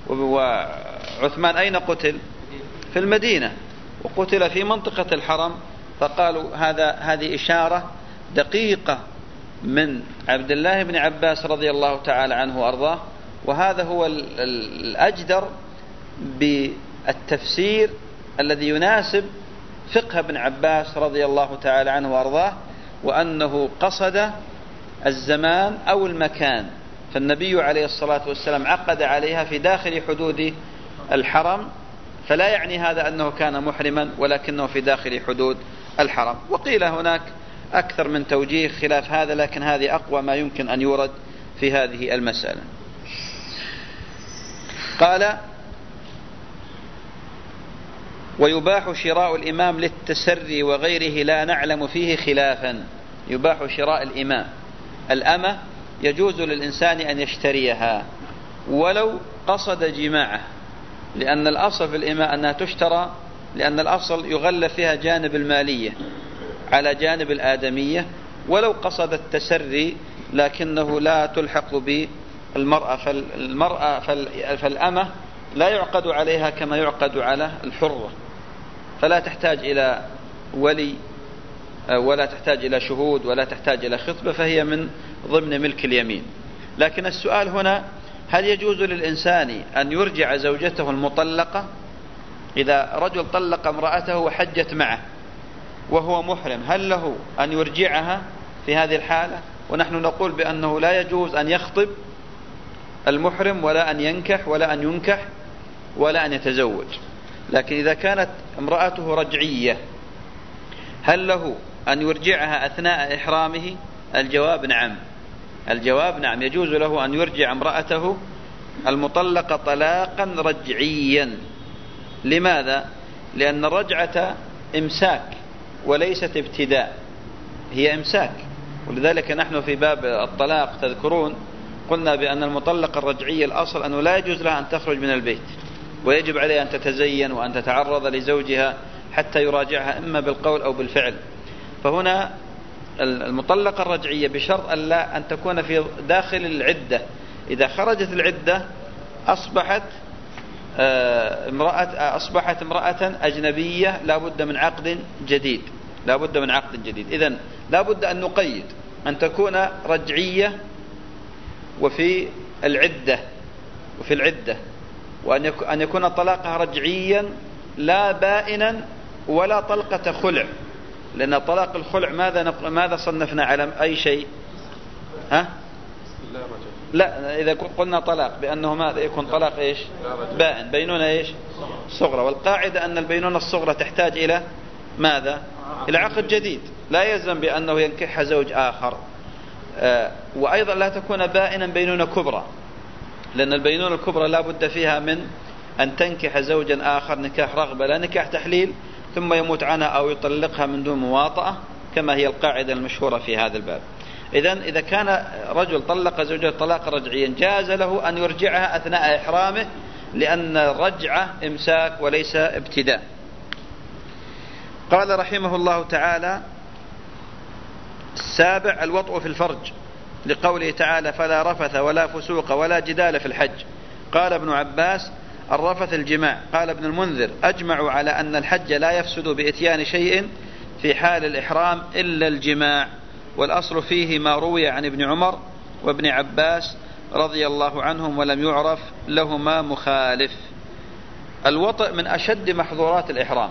وعثمان أين قتل؟ في المدينة، وقتل في منطقة الحرم، فقالوا هذا هذه إشارة دقيقة من عبد الله بن عباس رضي الله تعالى عنه وأرضاه. وهذا هو الأجدر بالتفسير الذي يناسب فقه ابن عباس رضي الله تعالى عنه وأرضاه، وأنه قصد الزمان أو المكان، فالنبي عليه الصلاة والسلام عقد عليها في داخل حدود الحرم، فلا يعني هذا أنه كان محرما ولكنه في داخل حدود الحرم. وقيل هناك أكثر من توجيه خلاف هذا، لكن هذه أقوى ما يمكن أن يورد في هذه المسألة. قال: ويباح شراء الإمام للتسري وغيره لا نعلم فيه خلافا. يباح شراء الإمام، الأمة يجوز للإنسان أن يشتريها ولو قصد جماعه، لأن الأصل في الإماء أنها تشترى، لأن الأصل يغلب فيها جانب المالية على جانب الآدمية، ولو قصد التسري لكنه لا تلحق بالمرأة. فالمرأة فالأمة لا يعقد عليها كما يعقد على الحرة، فلا تحتاج إلى ولي ولا تحتاج إلى شهود ولا تحتاج إلى خطبة، فهي من ضمن ملك اليمين. لكن السؤال هنا: هل يجوز للإنسان أن يرجع زوجته المطلقة؟ إذا رجل طلق امرأته وحجت معه وهو محرم، هل له أن يرجعها في هذه الحالة؟ ونحن نقول بأنه لا يجوز أن يخطب المحرم ولا أن ينكح ولا أن ينكح ولا أن يتزوج. لكن إذا كانت امرأته رجعية هل له أن يرجعها أثناء إحرامه؟ الجواب نعم. الجواب نعم، يجوز له أن يرجع امرأته المطلقة طلاقا رجعيا. لماذا؟ لأن الرجعة إمساك وليست ابتداء، هي إمساك. ولذلك نحن في باب الطلاق تذكرون قلنا بأن المطلقة الرجعية الأصل أنه لا يجوز لها أن تخرج من البيت، ويجب عليها أن تتزين وأن تتعرض لزوجها حتى يراجعها إما بالقول أو بالفعل. فهنا المطلقة الرجعية بشرط أن لا أن تكون في داخل العدة. إذا خرجت العدة أصبحت امرأة أصبحت امرأة أجنبية، لا بد من عقد جديد، لا بد من عقد جديد. إذن لا بد أن نقيد أن تكون رجعية وفي العدة وفي العدة وأن يكون طلاقها رجعيا لا بائنا ولا طلقة خلع. لأن طلاق الخلع ماذا ماذا صنفنا على أي شيء؟ ها؟ لا، إذا قلنا طلاق بأنه ماذا يكون طلاق إيش؟ بائن، بينونة إيش؟ صغرى. والقاعدة أن البينونة الصغرى تحتاج إلى ماذا؟ إلى عقد جديد، لا يلزم بأنه ينكحها زوج آخر. آه وأيضا لا تكون بائنا بينونة كبرى، لأن البينونة الكبرى لا بد فيها من أن تنكح زوجا آخر نكاح رغبة لا نكاح تحليل، ثم يموت عنها أو يطلقها من دون مواطأة، كما هي القاعدة المشهورة في هذا الباب. إذن إذا كان رجل طلق زوجته طلاقا رجعيا جاز له أن يرجعها أثناء إحرامه، لأن الرجعة إمساك وليس ابتداء. قال رحمه الله تعالى: السابع الوطء في الفرج، لقوله تعالى: فلا رفث ولا فسوق ولا جدال في الحج. قال ابن عباس: الرفث الجماع. قال ابن المنذر: أجمعوا على أن الحج لا يفسد بإتيان شيء في حال الإحرام إلا الجماع، والأصل فيه ما روي عن ابن عمر وابن عباس رضي الله عنهم ولم يعرف لهما مخالف. الوطء من أشد محظورات الإحرام،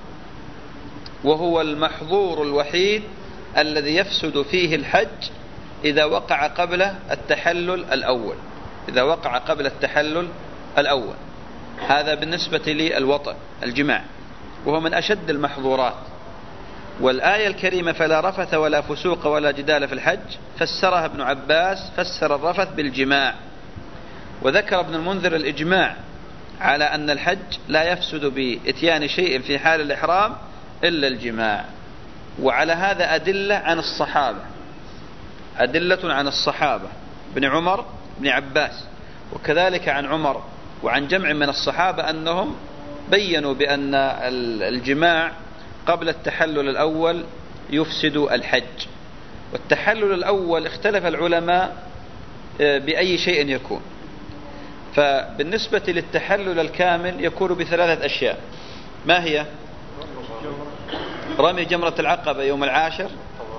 وهو المحظور الوحيد الذي يفسد فيه الحج إذا وقع قبل التحلل الأول، إذا وقع قبل التحلل الأول. هذا بالنسبة للوطء الجماع، وهو من أشد المحظورات. والآية الكريمة فلا رفث ولا فسوق ولا جدال في الحج فسرها ابن عباس، فسر الرفث بالجماع. وذكر ابن المنذر الإجماع على أن الحج لا يفسد بإتيان شيء في حال الإحرام إلا الجماع. وعلى هذا أدلة عن الصحابة، أدلة عن الصحابة بن عمر بن عباس، وكذلك عن عمر وعن جمع من الصحابة أنهم بيّنوا بأن الجماع قبل التحلل الأول يفسد الحج. والتحلل الأول اختلف العلماء بأي شيء يكون. فبالنسبة للتحلل الكامل يكون بثلاثة أشياء. ما هي؟ رمي جمرة العقبة يوم العاشر،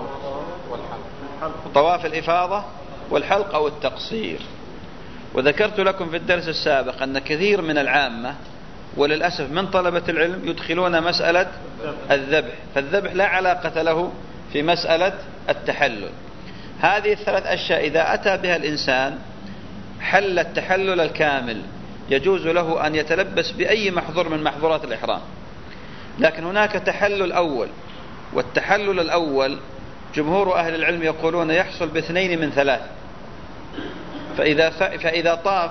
طواف الإفاضة، والحلق أو التقصير. وذكرت لكم في الدرس السابق أن كثير من العامة وللأسف من طلبة العلم يدخلون مسألة الذبح، فالذبح لا علاقة له في مسألة التحلل. هذه الثلاث أشياء إذا أتى بها الإنسان حل التحلل الكامل، يجوز له أن يتلبس بأي محظور من محظورات الإحرام. لكن هناك تحلل أول، والتحلل الأول جمهور أهل العلم يقولون يحصل باثنين من ثلاث. فإذا, فإذا طاف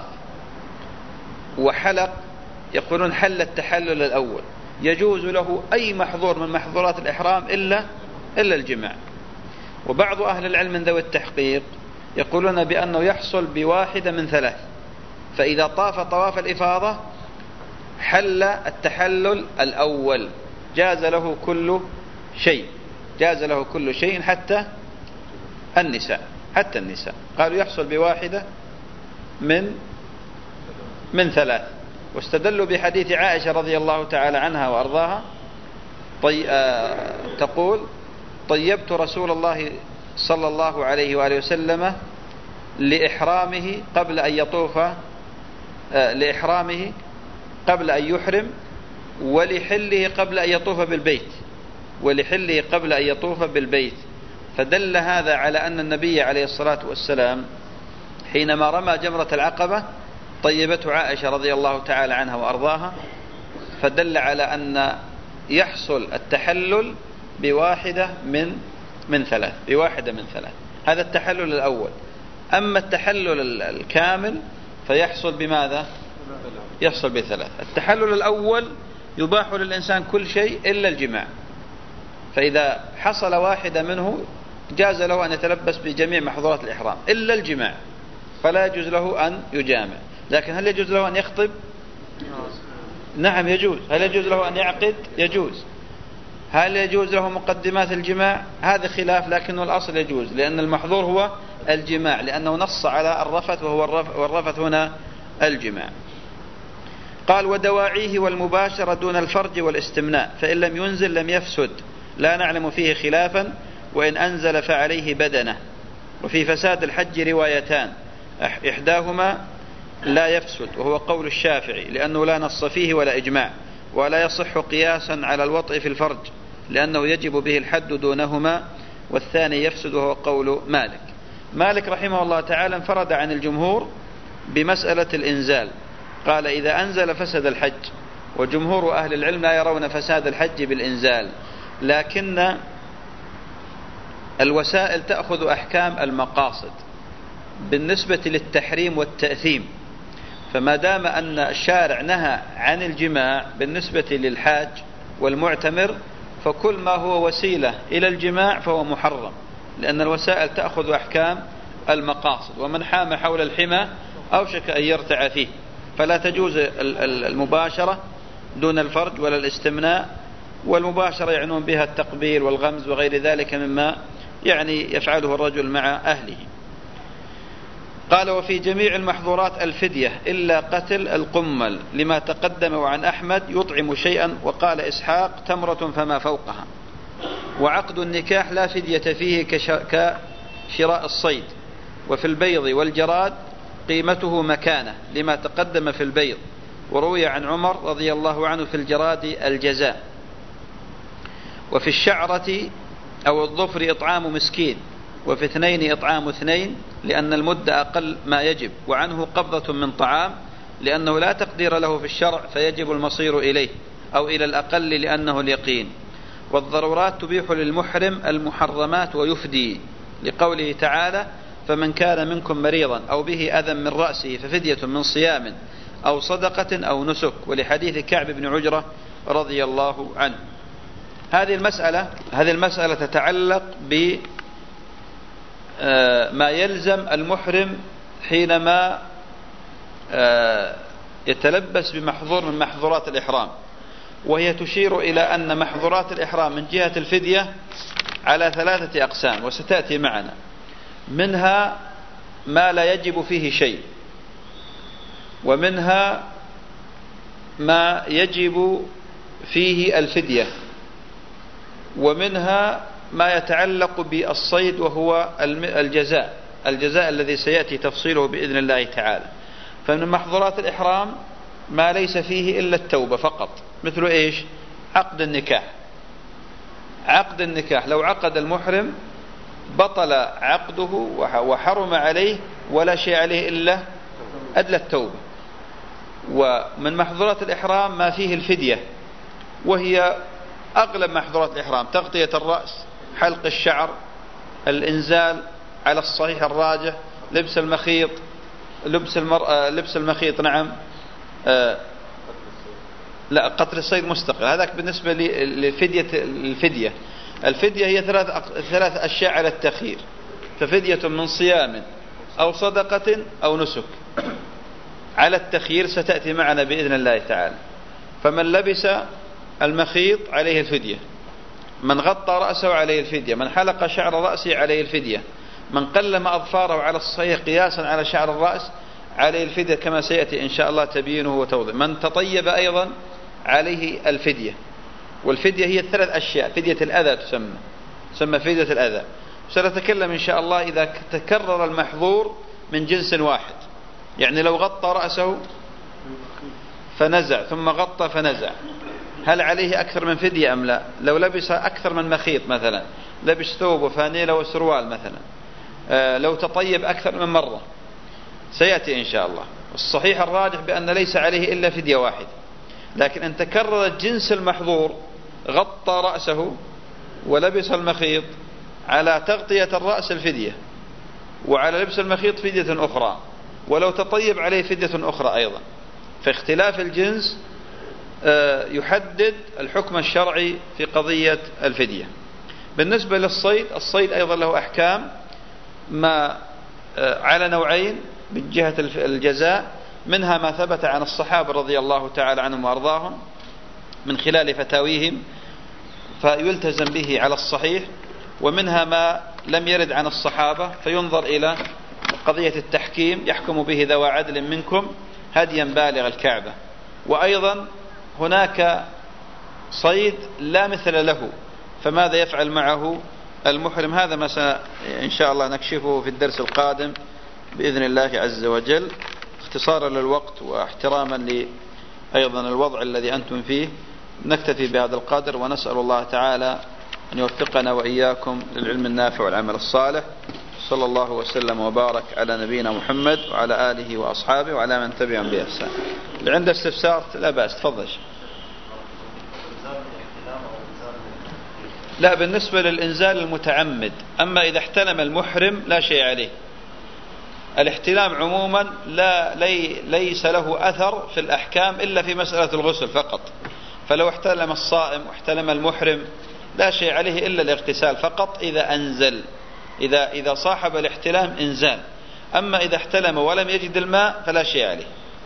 وحلق يقولون حل التحلل الأول، يجوز له أي محظور من محظورات الإحرام إلا إلا الجماع. وبعض أهل العلم من ذوي التحقيق يقولون بأنه يحصل بواحدة من ثلاث. فإذا طاف طواف الإفاضة حل التحلل الأول، جاز له كل شيء، جاز له كل شيء حتى النساء، حتى النساء قالوا يحصل بواحدة من من ثلاث. واستدلوا بحديث عائشة رضي الله تعالى عنها وأرضاها طي... آه... تقول طيبت رسول الله صلى الله عليه وآله وسلم لإحرامه قبل أن يطوف آه لإحرامه قبل أن يحرم، ولحله قبل أن يطوف بالبيت ولحله قبل أن يطوف بالبيت فدل هذا على أن النبي عليه الصلاة والسلام حينما رمى جمرة العقبة طيبته عائشة رضي الله تعالى عنها وأرضاها، فدل على أن يحصل التحلل بواحدة من من ثلاث بواحدة من ثلاث هذا التحلل الأول. أما التحلل الكامل فيحصل بماذا؟ يحصل بثلاث. التحلل الأول يباح للإنسان كل شيء إلا الجماع، فإذا حصل واحدة منه جاز له أن يتلبس بجميع محظورات الإحرام إلا الجماع، فلا يجوز له أن يجامع. لكن هل يجوز له أن يخطب؟ نعم يجوز. هل يجوز له أن يعقد؟ يجوز. هل يجوز له مقدمات الجماع؟ هذا خلاف، لكنه الأصل يجوز، لأن المحظور هو الجماع، لأنه نص على الرفث، وهو الرفث هنا الجماع. قال ودواعيه والمباشرة دون الفرج والاستمناء، فإن لم ينزل لم يفسد، لا نعلم فيه خلافا، وإن أنزل فعليه بدنه. وفي فساد الحج روايتان، إحداهما لا يفسد وهو قول الشافعي لأنه لا نص فيه ولا إجماع، ولا يصح قياسا على الوطء في الفرج لأنه يجب به الحد دونهما، والثاني يفسد وهو قول مالك. مالك رحمه الله تعالى انفرد عن الجمهور بمسألة الإنزال، قال إذا أنزل فسد الحج، وجمهور أهل العلم لا يرون فساد الحج بالإنزال، لكن الوسائل تأخذ أحكام المقاصد بالنسبة للتحريم والتأثيم. فما دام أن الشارع نهى عن الجماع بالنسبة للحاج والمعتمر، فكل ما هو وسيلة إلى الجماع فهو محرم، لأن الوسائل تأخذ أحكام المقاصد، ومن حام حول الحمى أوشك أن يرتع فيه. فلا تجوز المباشرة دون الفرج ولا الاستمناء، والمباشرة يعنون بها التقبيل والغمز وغير ذلك مما يعني يفعله الرجل مع أهله. قال وفي جميع المحظورات الفدية إلا قتل القمل لما تقدم، وعن أحمد يطعم شيئا، وقال إسحاق تمرة فما فوقها. وعقد النكاح لا فدية فيه كشراء الصيد، وفي البيض والجراد قيمته مكانة لما تقدم في البيض، وروي عن عمر رضي الله عنه في الجراد الجزاء. وفي الشعرة أو الظفر إطعام مسكين، وفي اثنين إطعام اثنين لأن المد أقل ما يجب، وعنه قبضة من طعام لأنه لا تقدير له في الشرع فيجب المصير إليه، أو إلى الأقل لأنه اليقين. والضرورات تبيح للمحرم المحرمات ويفدي، لقوله تعالى فمن كان منكم مريضا أو به أذى من رأسه ففدية من صيام أو صدقة أو نسك، ولحديث كعب بن عجرة رضي الله عنه. هذه المسألة هذه المسألة تتعلق بما يلزم المحرم حينما يتلبس بمحظور من محظورات الإحرام، وهي تشير إلى أن محظورات الإحرام من جهة الفدية على ثلاثة أقسام وستأتي معنا. منها ما لا يجب فيه شيء، ومنها ما يجب فيه الفدية، ومنها ما يتعلق بالصيد وهو الجزاء الجزاء الذي سيأتي تفصيله بإذن الله تعالى. فمن محظورات الإحرام ما ليس فيه إلا التوبة فقط، مثل إيش؟ عقد النكاح. عقد النكاح لو عقد المحرم بطل عقده وحرم عليه ولا شيء عليه إلا أدل التوبة. ومن محظورات الإحرام ما فيه الفدية، وهي أغلب محظورات الإحرام: تغطية الرأس، حلق الشعر، الإنزال على الصحيح الراجح، لبس المخيط لبس المرأة لبس المخيط نعم آه لا قتل الصيد مستقل. هذاك بالنسبة للفدية. الفدية الفدية هي ثلاث ثلاث أشياء على التخيير، ففدية من صيام أو صدقة أو نسك. على التخيير ستأتي معنا بإذن الله تعالى. فمن لبس المخيط عليه الفدية، من غطى رأسه عليه الفدية، من حلق شعر رأسه عليه الفدية، من قلم أظفاره على الصحيح قياسا على شعر الرأس عليه الفدية كما سيأتي إن شاء الله تبيينه وتوضيح. من تطيب أيضا عليه الفدية. والفدية هي الثلاث أشياء: فدية الأذى تسمى، تسمى فدية الأذى. سنتكلم إن شاء الله إذا تكرر المحظور من جنس واحد، يعني لو غطى رأسه فنزع ثم غطى فنزع، هل عليه أكثر من فدية أم لا؟ لو لبس أكثر من مخيط مثلا، لبس ثوب وفانيلة وسروال مثلا، آه لو تطيب أكثر من مرة، سيأتي إن شاء الله. الصحيح الراجح بأن ليس عليه إلا فدية واحدة، لكن إن تكرر جنس المحظور، غطى رأسه ولبس المخيط، على تغطية الرأس الفدية، وعلى لبس المخيط فدية أخرى، ولو تطيب عليه فدية أخرى أيضا. فاختلاف الجنس يحدد الحكم الشرعي في قضية الفدية. بالنسبة للصيد، الصيد أيضا له أحكام، ما على نوعين من جهة الجزاء، منها ما ثبت عن الصحابة رضي الله تعالى عنهم وأرضاهم من خلال فتاويهم فيلتزم به على الصحيح، ومنها ما لم يرد عن الصحابة فينظر إلى قضية التحكيم، يحكم به ذوى عدل منكم هديا بالغ الكعبة. وأيضا هناك صيد لا مثل له، فماذا يفعل معه المحرم؟ هذا ما إن شاء الله نكشفه في الدرس القادم بإذن الله عز وجل. اختصارا للوقت واحتراما لأيضا الوضع الذي أنتم فيه، نكتفي بهذا القدر، ونسأل الله تعالى أن يوفقنا وإياكم للعلم النافع والعمل الصالح. صلى الله وسلم وبارك على نبينا محمد وعلى آله وأصحابه وعلى من تبعهم بإحسان. اللي عنده استفسار لا بأس، تفضل. لا، بالنسبة للإنزال المتعمد، أما إذا احتلم المحرم لا شيء عليه. الاحتلام عموما لا لي ليس له أثر في الأحكام إلا في مسألة الغسل فقط. فلو احتلم الصائم واحتلم المحرم لا شيء عليه إلا الاغتسال فقط إذا أنزل، إذا إذا صاحب الاحتلام إنزال. أما إذا احتلم ولم يجد الماء فلا شيء عليه.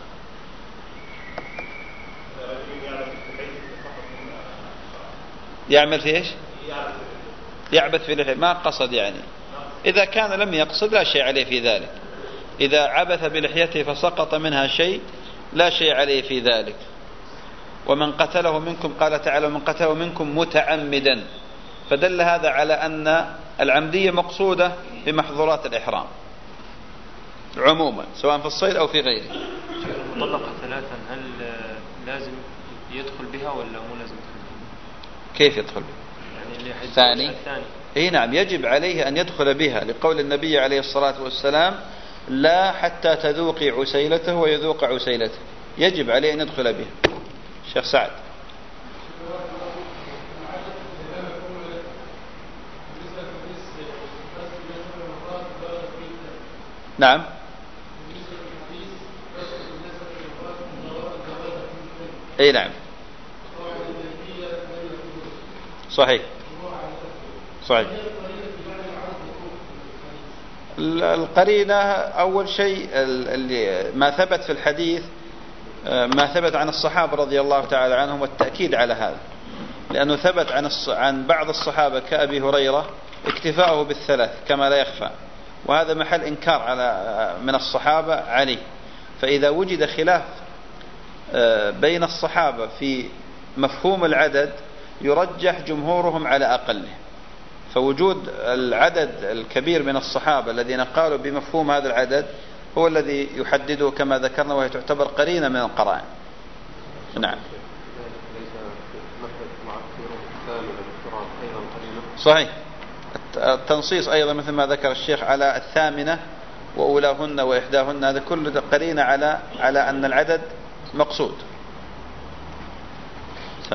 يعمل في إيش؟ يعبث في لحيته، ما قصد يعني. إذا كان لم يقصد لا شيء عليه في ذلك. إذا عبث بلحيته فسقط منها شيء لا شيء عليه في ذلك. ومن قتله منكم، قال تعالى ومن قتله منكم متعمدا، فدل هذا على أن العمدية مقصودة بمحظورات الإحرام عموما، سواء في الصيد أو في غيره. مطلقة ثلاثا، هل لازم يدخل بها ولا مو لازم يدخل بها؟ كيف يدخل بها؟ يعني الثاني اي نعم، يجب عليه أن يدخل بها لقول النبي عليه الصلاة والسلام لا حتى تذوقي عسيلته ويذوق عسيلته، يجب عليه أن يدخل بها. شيخ سعد. نعم اي نعم صحيح صحيح. القرينة أول شيء اللي ما ثبت في الحديث، ما ثبت عن الصحابة رضي الله تعالى عنهم، والتأكيد على هذا، لأنه ثبت عن عن بعض الصحابة كأبي هريرة اكتفاؤه بالثلاث كما لا يخفى، وهذا محل إنكار على من الصحابة عليه. فإذا وجد خلاف بين الصحابة في مفهوم العدد يرجح جمهورهم على أقله. فوجود العدد الكبير من الصحابة الذين قالوا بمفهوم هذا العدد هو الذي يحدده كما ذكرنا، وهي تعتبر قرينة من القرائن. نعم صحيح. التنصيص أيضا مثل ما ذكر الشيخ على الثامنة وأولاهن وإحداهن، هذا كله قرينة على على أن العدد مقصود. سم.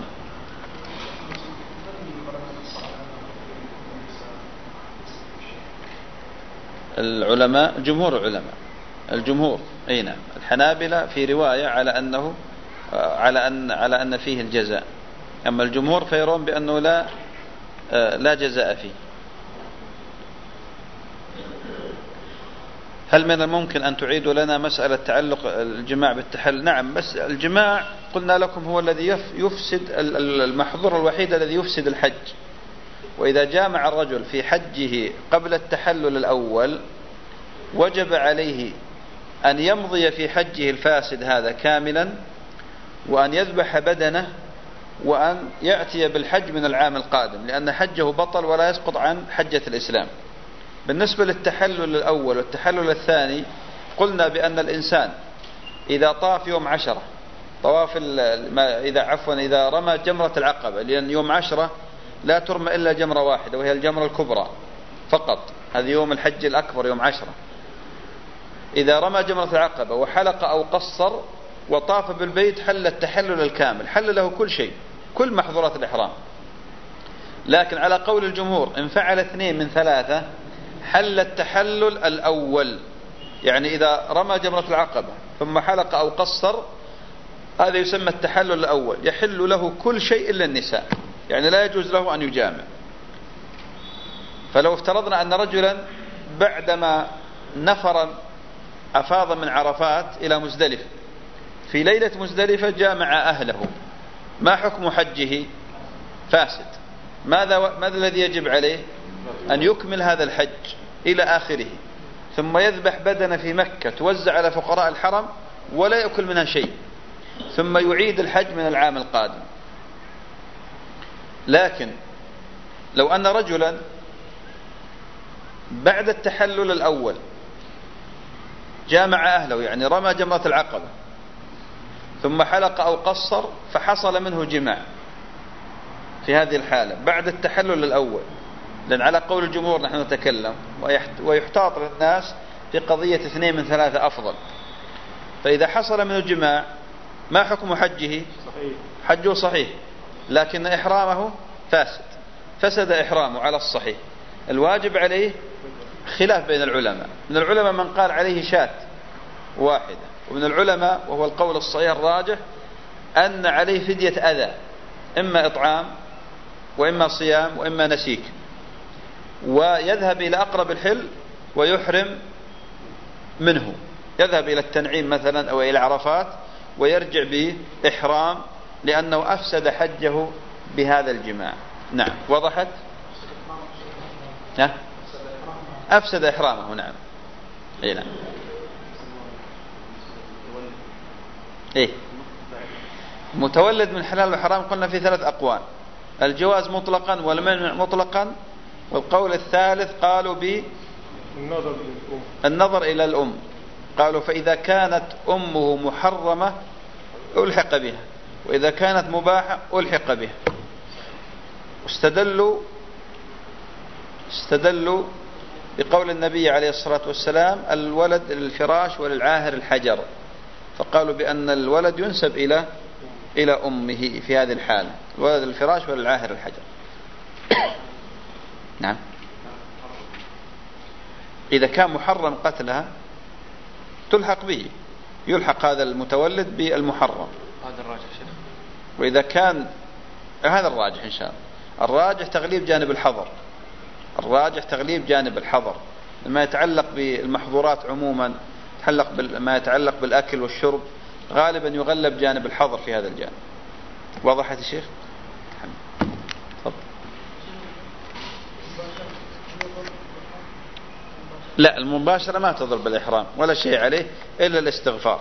العلماء، جمهور العلماء، الجمهور أي نعم، الحنابلة في رواية على أنه على أن على أن فيه الجزاء، أما الجمهور فيرون بأنه لا لا جزاء فيه. هل من الممكن أن تعيدوا لنا مسألة تعلق الجماع بالتحلل؟ نعم، بس الجماع قلنا لكم هو الذي يفسد المحظور الوحيد الذي يفسد الحج. وإذا جامع الرجل في حجه قبل التحلل الأول وجب عليه أن يمضي في حجه الفاسد هذا كاملا، وأن يذبح بدنه وأن يأتي بالحج من العام القادم، لأن حجه بطل ولا يسقط عن حجة الإسلام. بالنسبة للتحلل الأول والتحلل الثاني، قلنا بأن الإنسان إذا طاف يوم عشرة طواف إذا عفوا إذا رمى جمرة العقبة، لأن يوم عشرة لا ترمى إلا جمرة واحدة وهي الجمرة الكبرى فقط، هذا يوم الحج الأكبر يوم عشرة. إذا رمى جمرة العقبة وحلق أو قصر وطاف بالبيت حل التحلل الكامل، حل له كل شيء، كل محظورات الإحرام. لكن على قول الجمهور إن فعل اثنين من ثلاثة حل التحلل الأول، يعني إذا رمى جمرة العقبة ثم حلق أو قصر هذا يسمى التحلل الأول، يحل له كل شيء إلا النساء، يعني لا يجوز له أن يجامع. فلو افترضنا أن رجلا بعدما نفر أفاض من عرفات إلى مزدلفة في ليلة مزدلفة جامع أهله، ما حكم حجه؟ فاسد. ماذا, ماذا الذي يجب عليه؟ أن يكمل هذا الحج إلى آخره، ثم يذبح بدنة في مكة توزع على فقراء الحرم ولا يأكل منها شيء، ثم يعيد الحج من العام القادم. لكن لو أن رجلا بعد التحلل الأول جامع أهله، يعني رمى جمرة العقبة ثم حلق أو قصر فحصل منه جماع، في هذه الحالة بعد التحلل الأول، لأن على قول الجمهور نحن نتكلم ويحتاط للناس في قضية اثنين من ثلاثة أفضل. فإذا حصل منه جماع ما حكم حجه؟ حجه صحيح، لكن إحرامه فاسد، فسد إحرامه على الصحيح. الواجب عليه خلاف بين العلماء، من العلماء من قال عليه شاة واحدة، ومن العلماء وهو القول الصحيح الراجح أن عليه فدية أذى، إما إطعام وإما صيام وإما نسيك، ويذهب إلى أقرب الحل ويحرم منه، يذهب إلى التنعيم مثلا أو إلى عرفات ويرجع بإحرام، لأنه أفسد حجه بهذا الجماع. نعم، وضحت؟ ها؟ أفسد إحرامه. نعم. إيه نعم. إيه متولد من حلال وحرام قلنا في ثلاث أقوال: الجواز مطلقا والمنع مطلقا، والقول الثالث قالوا بالنظر إلى الأم، قالوا فإذا كانت أمه محرمة ألحق بها، وإذا كانت مباحة ألحق بها. استدلوا استدلوا بقول النبي عليه الصلاة والسلام: الولد للفراش وللعاهر الحجر، فقالوا بأن الولد ينسب إلى إلى أمه في هذه الحالة، الولد للفراش وللعاهر الحجر. نعم. إذا كان محرم قتلها تلحق به، يلحق هذا المتولد بالمحرم. هذا الراجح شيخ. وإذا كان هذا الراجح إن شاء الله، الراجح تغليب جانب الحظر، الراجح تغليب جانب الحظر. ما يتعلق بالمحظورات عموما، يتعلق ما يتعلق بالأكل والشرب، غالبا يغلب جانب الحظر في هذا الجانب. وضحت الشيخ؟ تفضل. لا، المباشرة ما تضر بالإحرام ولا شيء عليه إلا الاستغفار.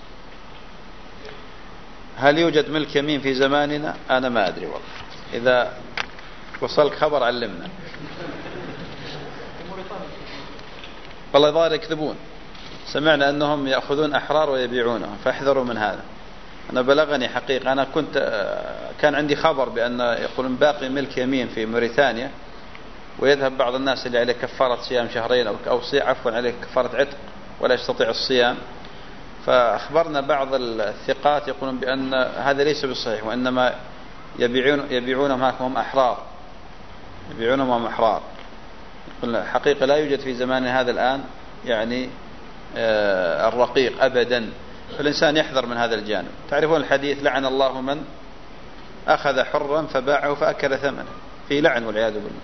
هل يوجد ملك يمين في زماننا؟ أنا ما أدري والله، إذا وصلك خبر علمنا. والله ظاهر يكذبون، سمعنا أنهم يأخذون أحرار ويبيعونهم، فاحذروا من هذا. أنا بلغني حقيقة، أنا كنت كان عندي خبر بأن يقولون باقي ملك يمين في موريتانيا، ويذهب بعض الناس اللي عليه كفارة صيام شهرين أو أو عفوا عليه كفارة عتق ولا يستطيع الصيام، فأخبرنا بعض الثقات يقولون بأن هذا ليس بالصحيح، وإنما يبيعون يبيعونهم هم أحرار، يبيعونهم هم أحرار. حقيقة لا يوجد في زماننا هذا الآن يعني الرقيق أبدا، فالإنسان يحذر من هذا الجانب. تعرفون الحديث: لعن الله من أخذ حرا فباعه فأكل ثمنه، في لعن والعياذ بالله.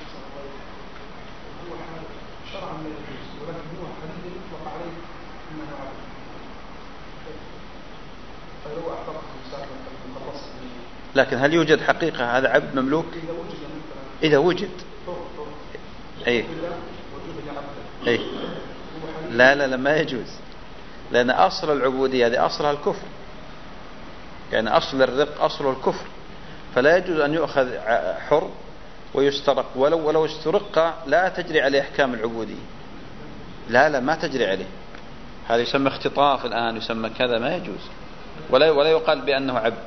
لكن هل يوجد حقيقة هذا عبد مملوك؟ إذا وجد أي أي لا لا لا ما يجوز، لأن أصل العبودية هذه أصلها الكفر، يعني أصل الرق أصل الكفر، فلا يجوز أن يؤخذ حر ويسترق، ولو ولو استرق لا تجري عليه أحكام العبودية، لا لا ما تجري عليه، هذا يسمى اختطاف الآن، يسمى كذا، ما يجوز، ولا ولا يقال بأنه عبد.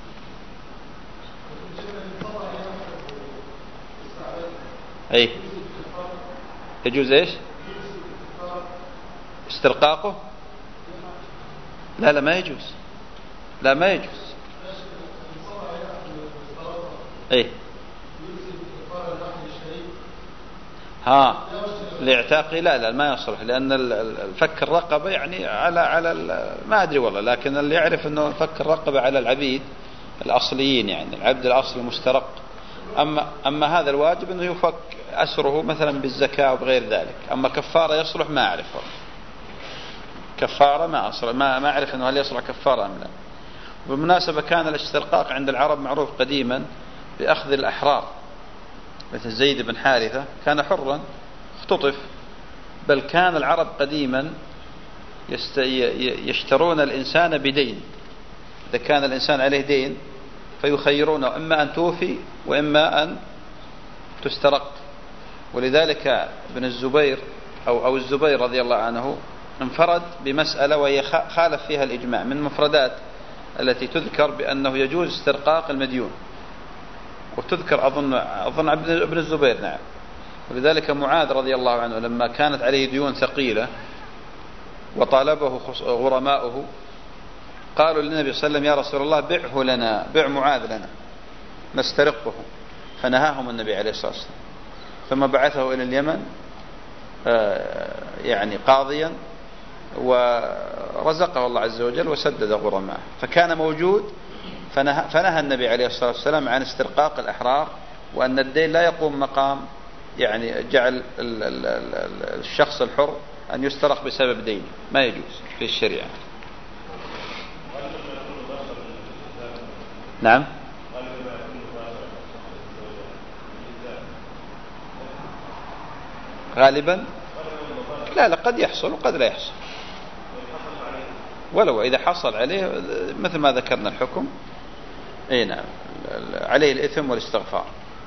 أي يجوز إيش؟ استرقاقه؟ لا لا ما يجوز، لا ما يجوز. أي ها لاعتاقه لا لا ما يصلح، لأن الفك الرقبة يعني على على ما أدري والله، لكن اللي يعرف أنه فك الرقبة على العبيد الأصليين، يعني العبد الأصلي مسترق. أما أما هذا الواجب أنه يفك أسره مثلا بالزكاة وبغير ذلك. أما كفارة يصلح ما أعرف، كفارة ما أصلح، ما ما أعرف أنه هل يصلح كفارة أم لا. بالمناسبة كان الاسترقاق عند العرب معروف قديما بأخذ الأحرار، مثل زيد بن حارثة كان حرا اختطف، بل كان العرب قديما يشترون الإنسان بدين، إذا كان الإنسان عليه دين فيخيرونه إما أن توفي وإما أن تسترق. ولذلك ابن الزبير أو أو الزبير رضي الله عنه انفرد بمسألة وهي خالف فيها الإجماع، من مفردات التي تذكر بأنه يجوز استرقاق المديون، وتذكر أظن أظن ابن الزبير نعم. ولذلك معاذ رضي الله عنه لما كانت عليه ديون ثقيلة وطالبه غرماؤه قالوا للنبي صلى الله عليه وسلم: يا رسول الله بعه لنا، بع معاذ لنا نسترقه، فنهاهم النبي عليه الصلاة والسلام، ثم بعثه إلى اليمن يعني قاضيا، ورزقه الله عز وجل وسدد غرماءه، فكان موجود. فنهى, فنهى النبي عليه الصلاة والسلام عن استرقاق الأحرار، وأن الدين لا يقوم مقام يعني جعل الشخص الحر أن يسترق بسبب دين، ما يجوز في الشريعة. نعم غالبا لا لا قد يحصل وقد لا يحصل، ولو إذا حصل عليه مثل ما ذكرنا الحكم، اي نعم عليه الإثم والاستغفار.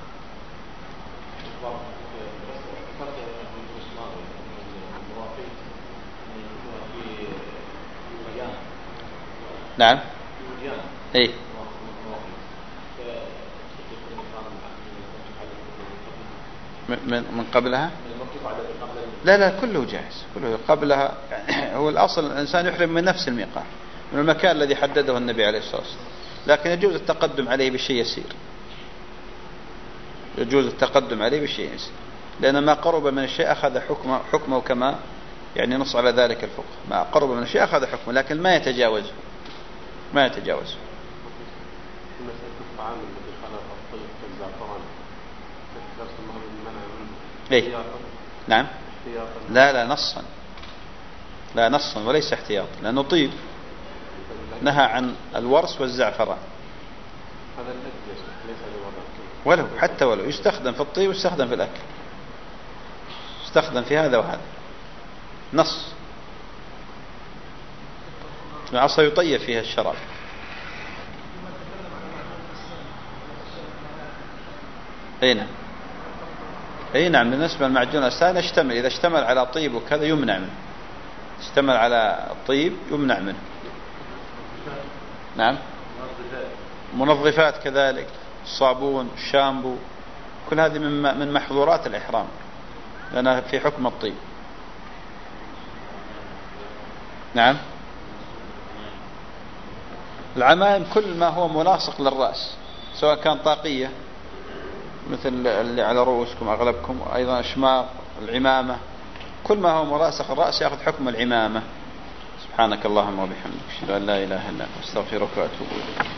نعم اي من من قبلها لا لا كله جائز، كله قبلها. هو الأصل الإنسان يحرم من نفس الميقات، من المكان الذي حدده النبي عليه الصلاة والسلام، لكن يجوز التقدم عليه بشيء يسير، يجوز التقدم عليه بشيء يسير، لأن ما قرب من الشيء أخذ حكمه, حكمه كما يعني نص على ذلك الفقه، ما قرب من الشيء أخذ حكمه، لكن ما يتجاوزه، ما يتجاوزه. إيه؟ نعم لا لا نصا، لا نصا وليس احتياط، لأنه طيب، نهى عن الورس والزعفران، ولو حتى ولو يستخدم في الطيب ويستخدم في الأكل، يستخدم في هذا وهذا، نص. العصا يطيب فيها الشراب. أي نعم أي نعم بالنسبة للمعجون الأسنان يشتمل، إذا اشتمل على طيب وكذا يمنع منه، اشتمل على الطيب يمنع منه. نعم منظفات كذلك، الصابون، الشامبو، كل هذه من من محظورات الإحرام لأنها في حكم الطيب. نعم العمائم كل ما هو ملاصق للرأس، سواء كان طاقية مثل اللي على رؤوسكم أغلبكم، أيضا شماغ، العمامة، كل ما هو ملاصق الرأس يأخذ حكم العمامة. سبحانك اللهم وبحمدك، أشهد أن لا إله إلا أنت، أستغفرك وأتوب إليك.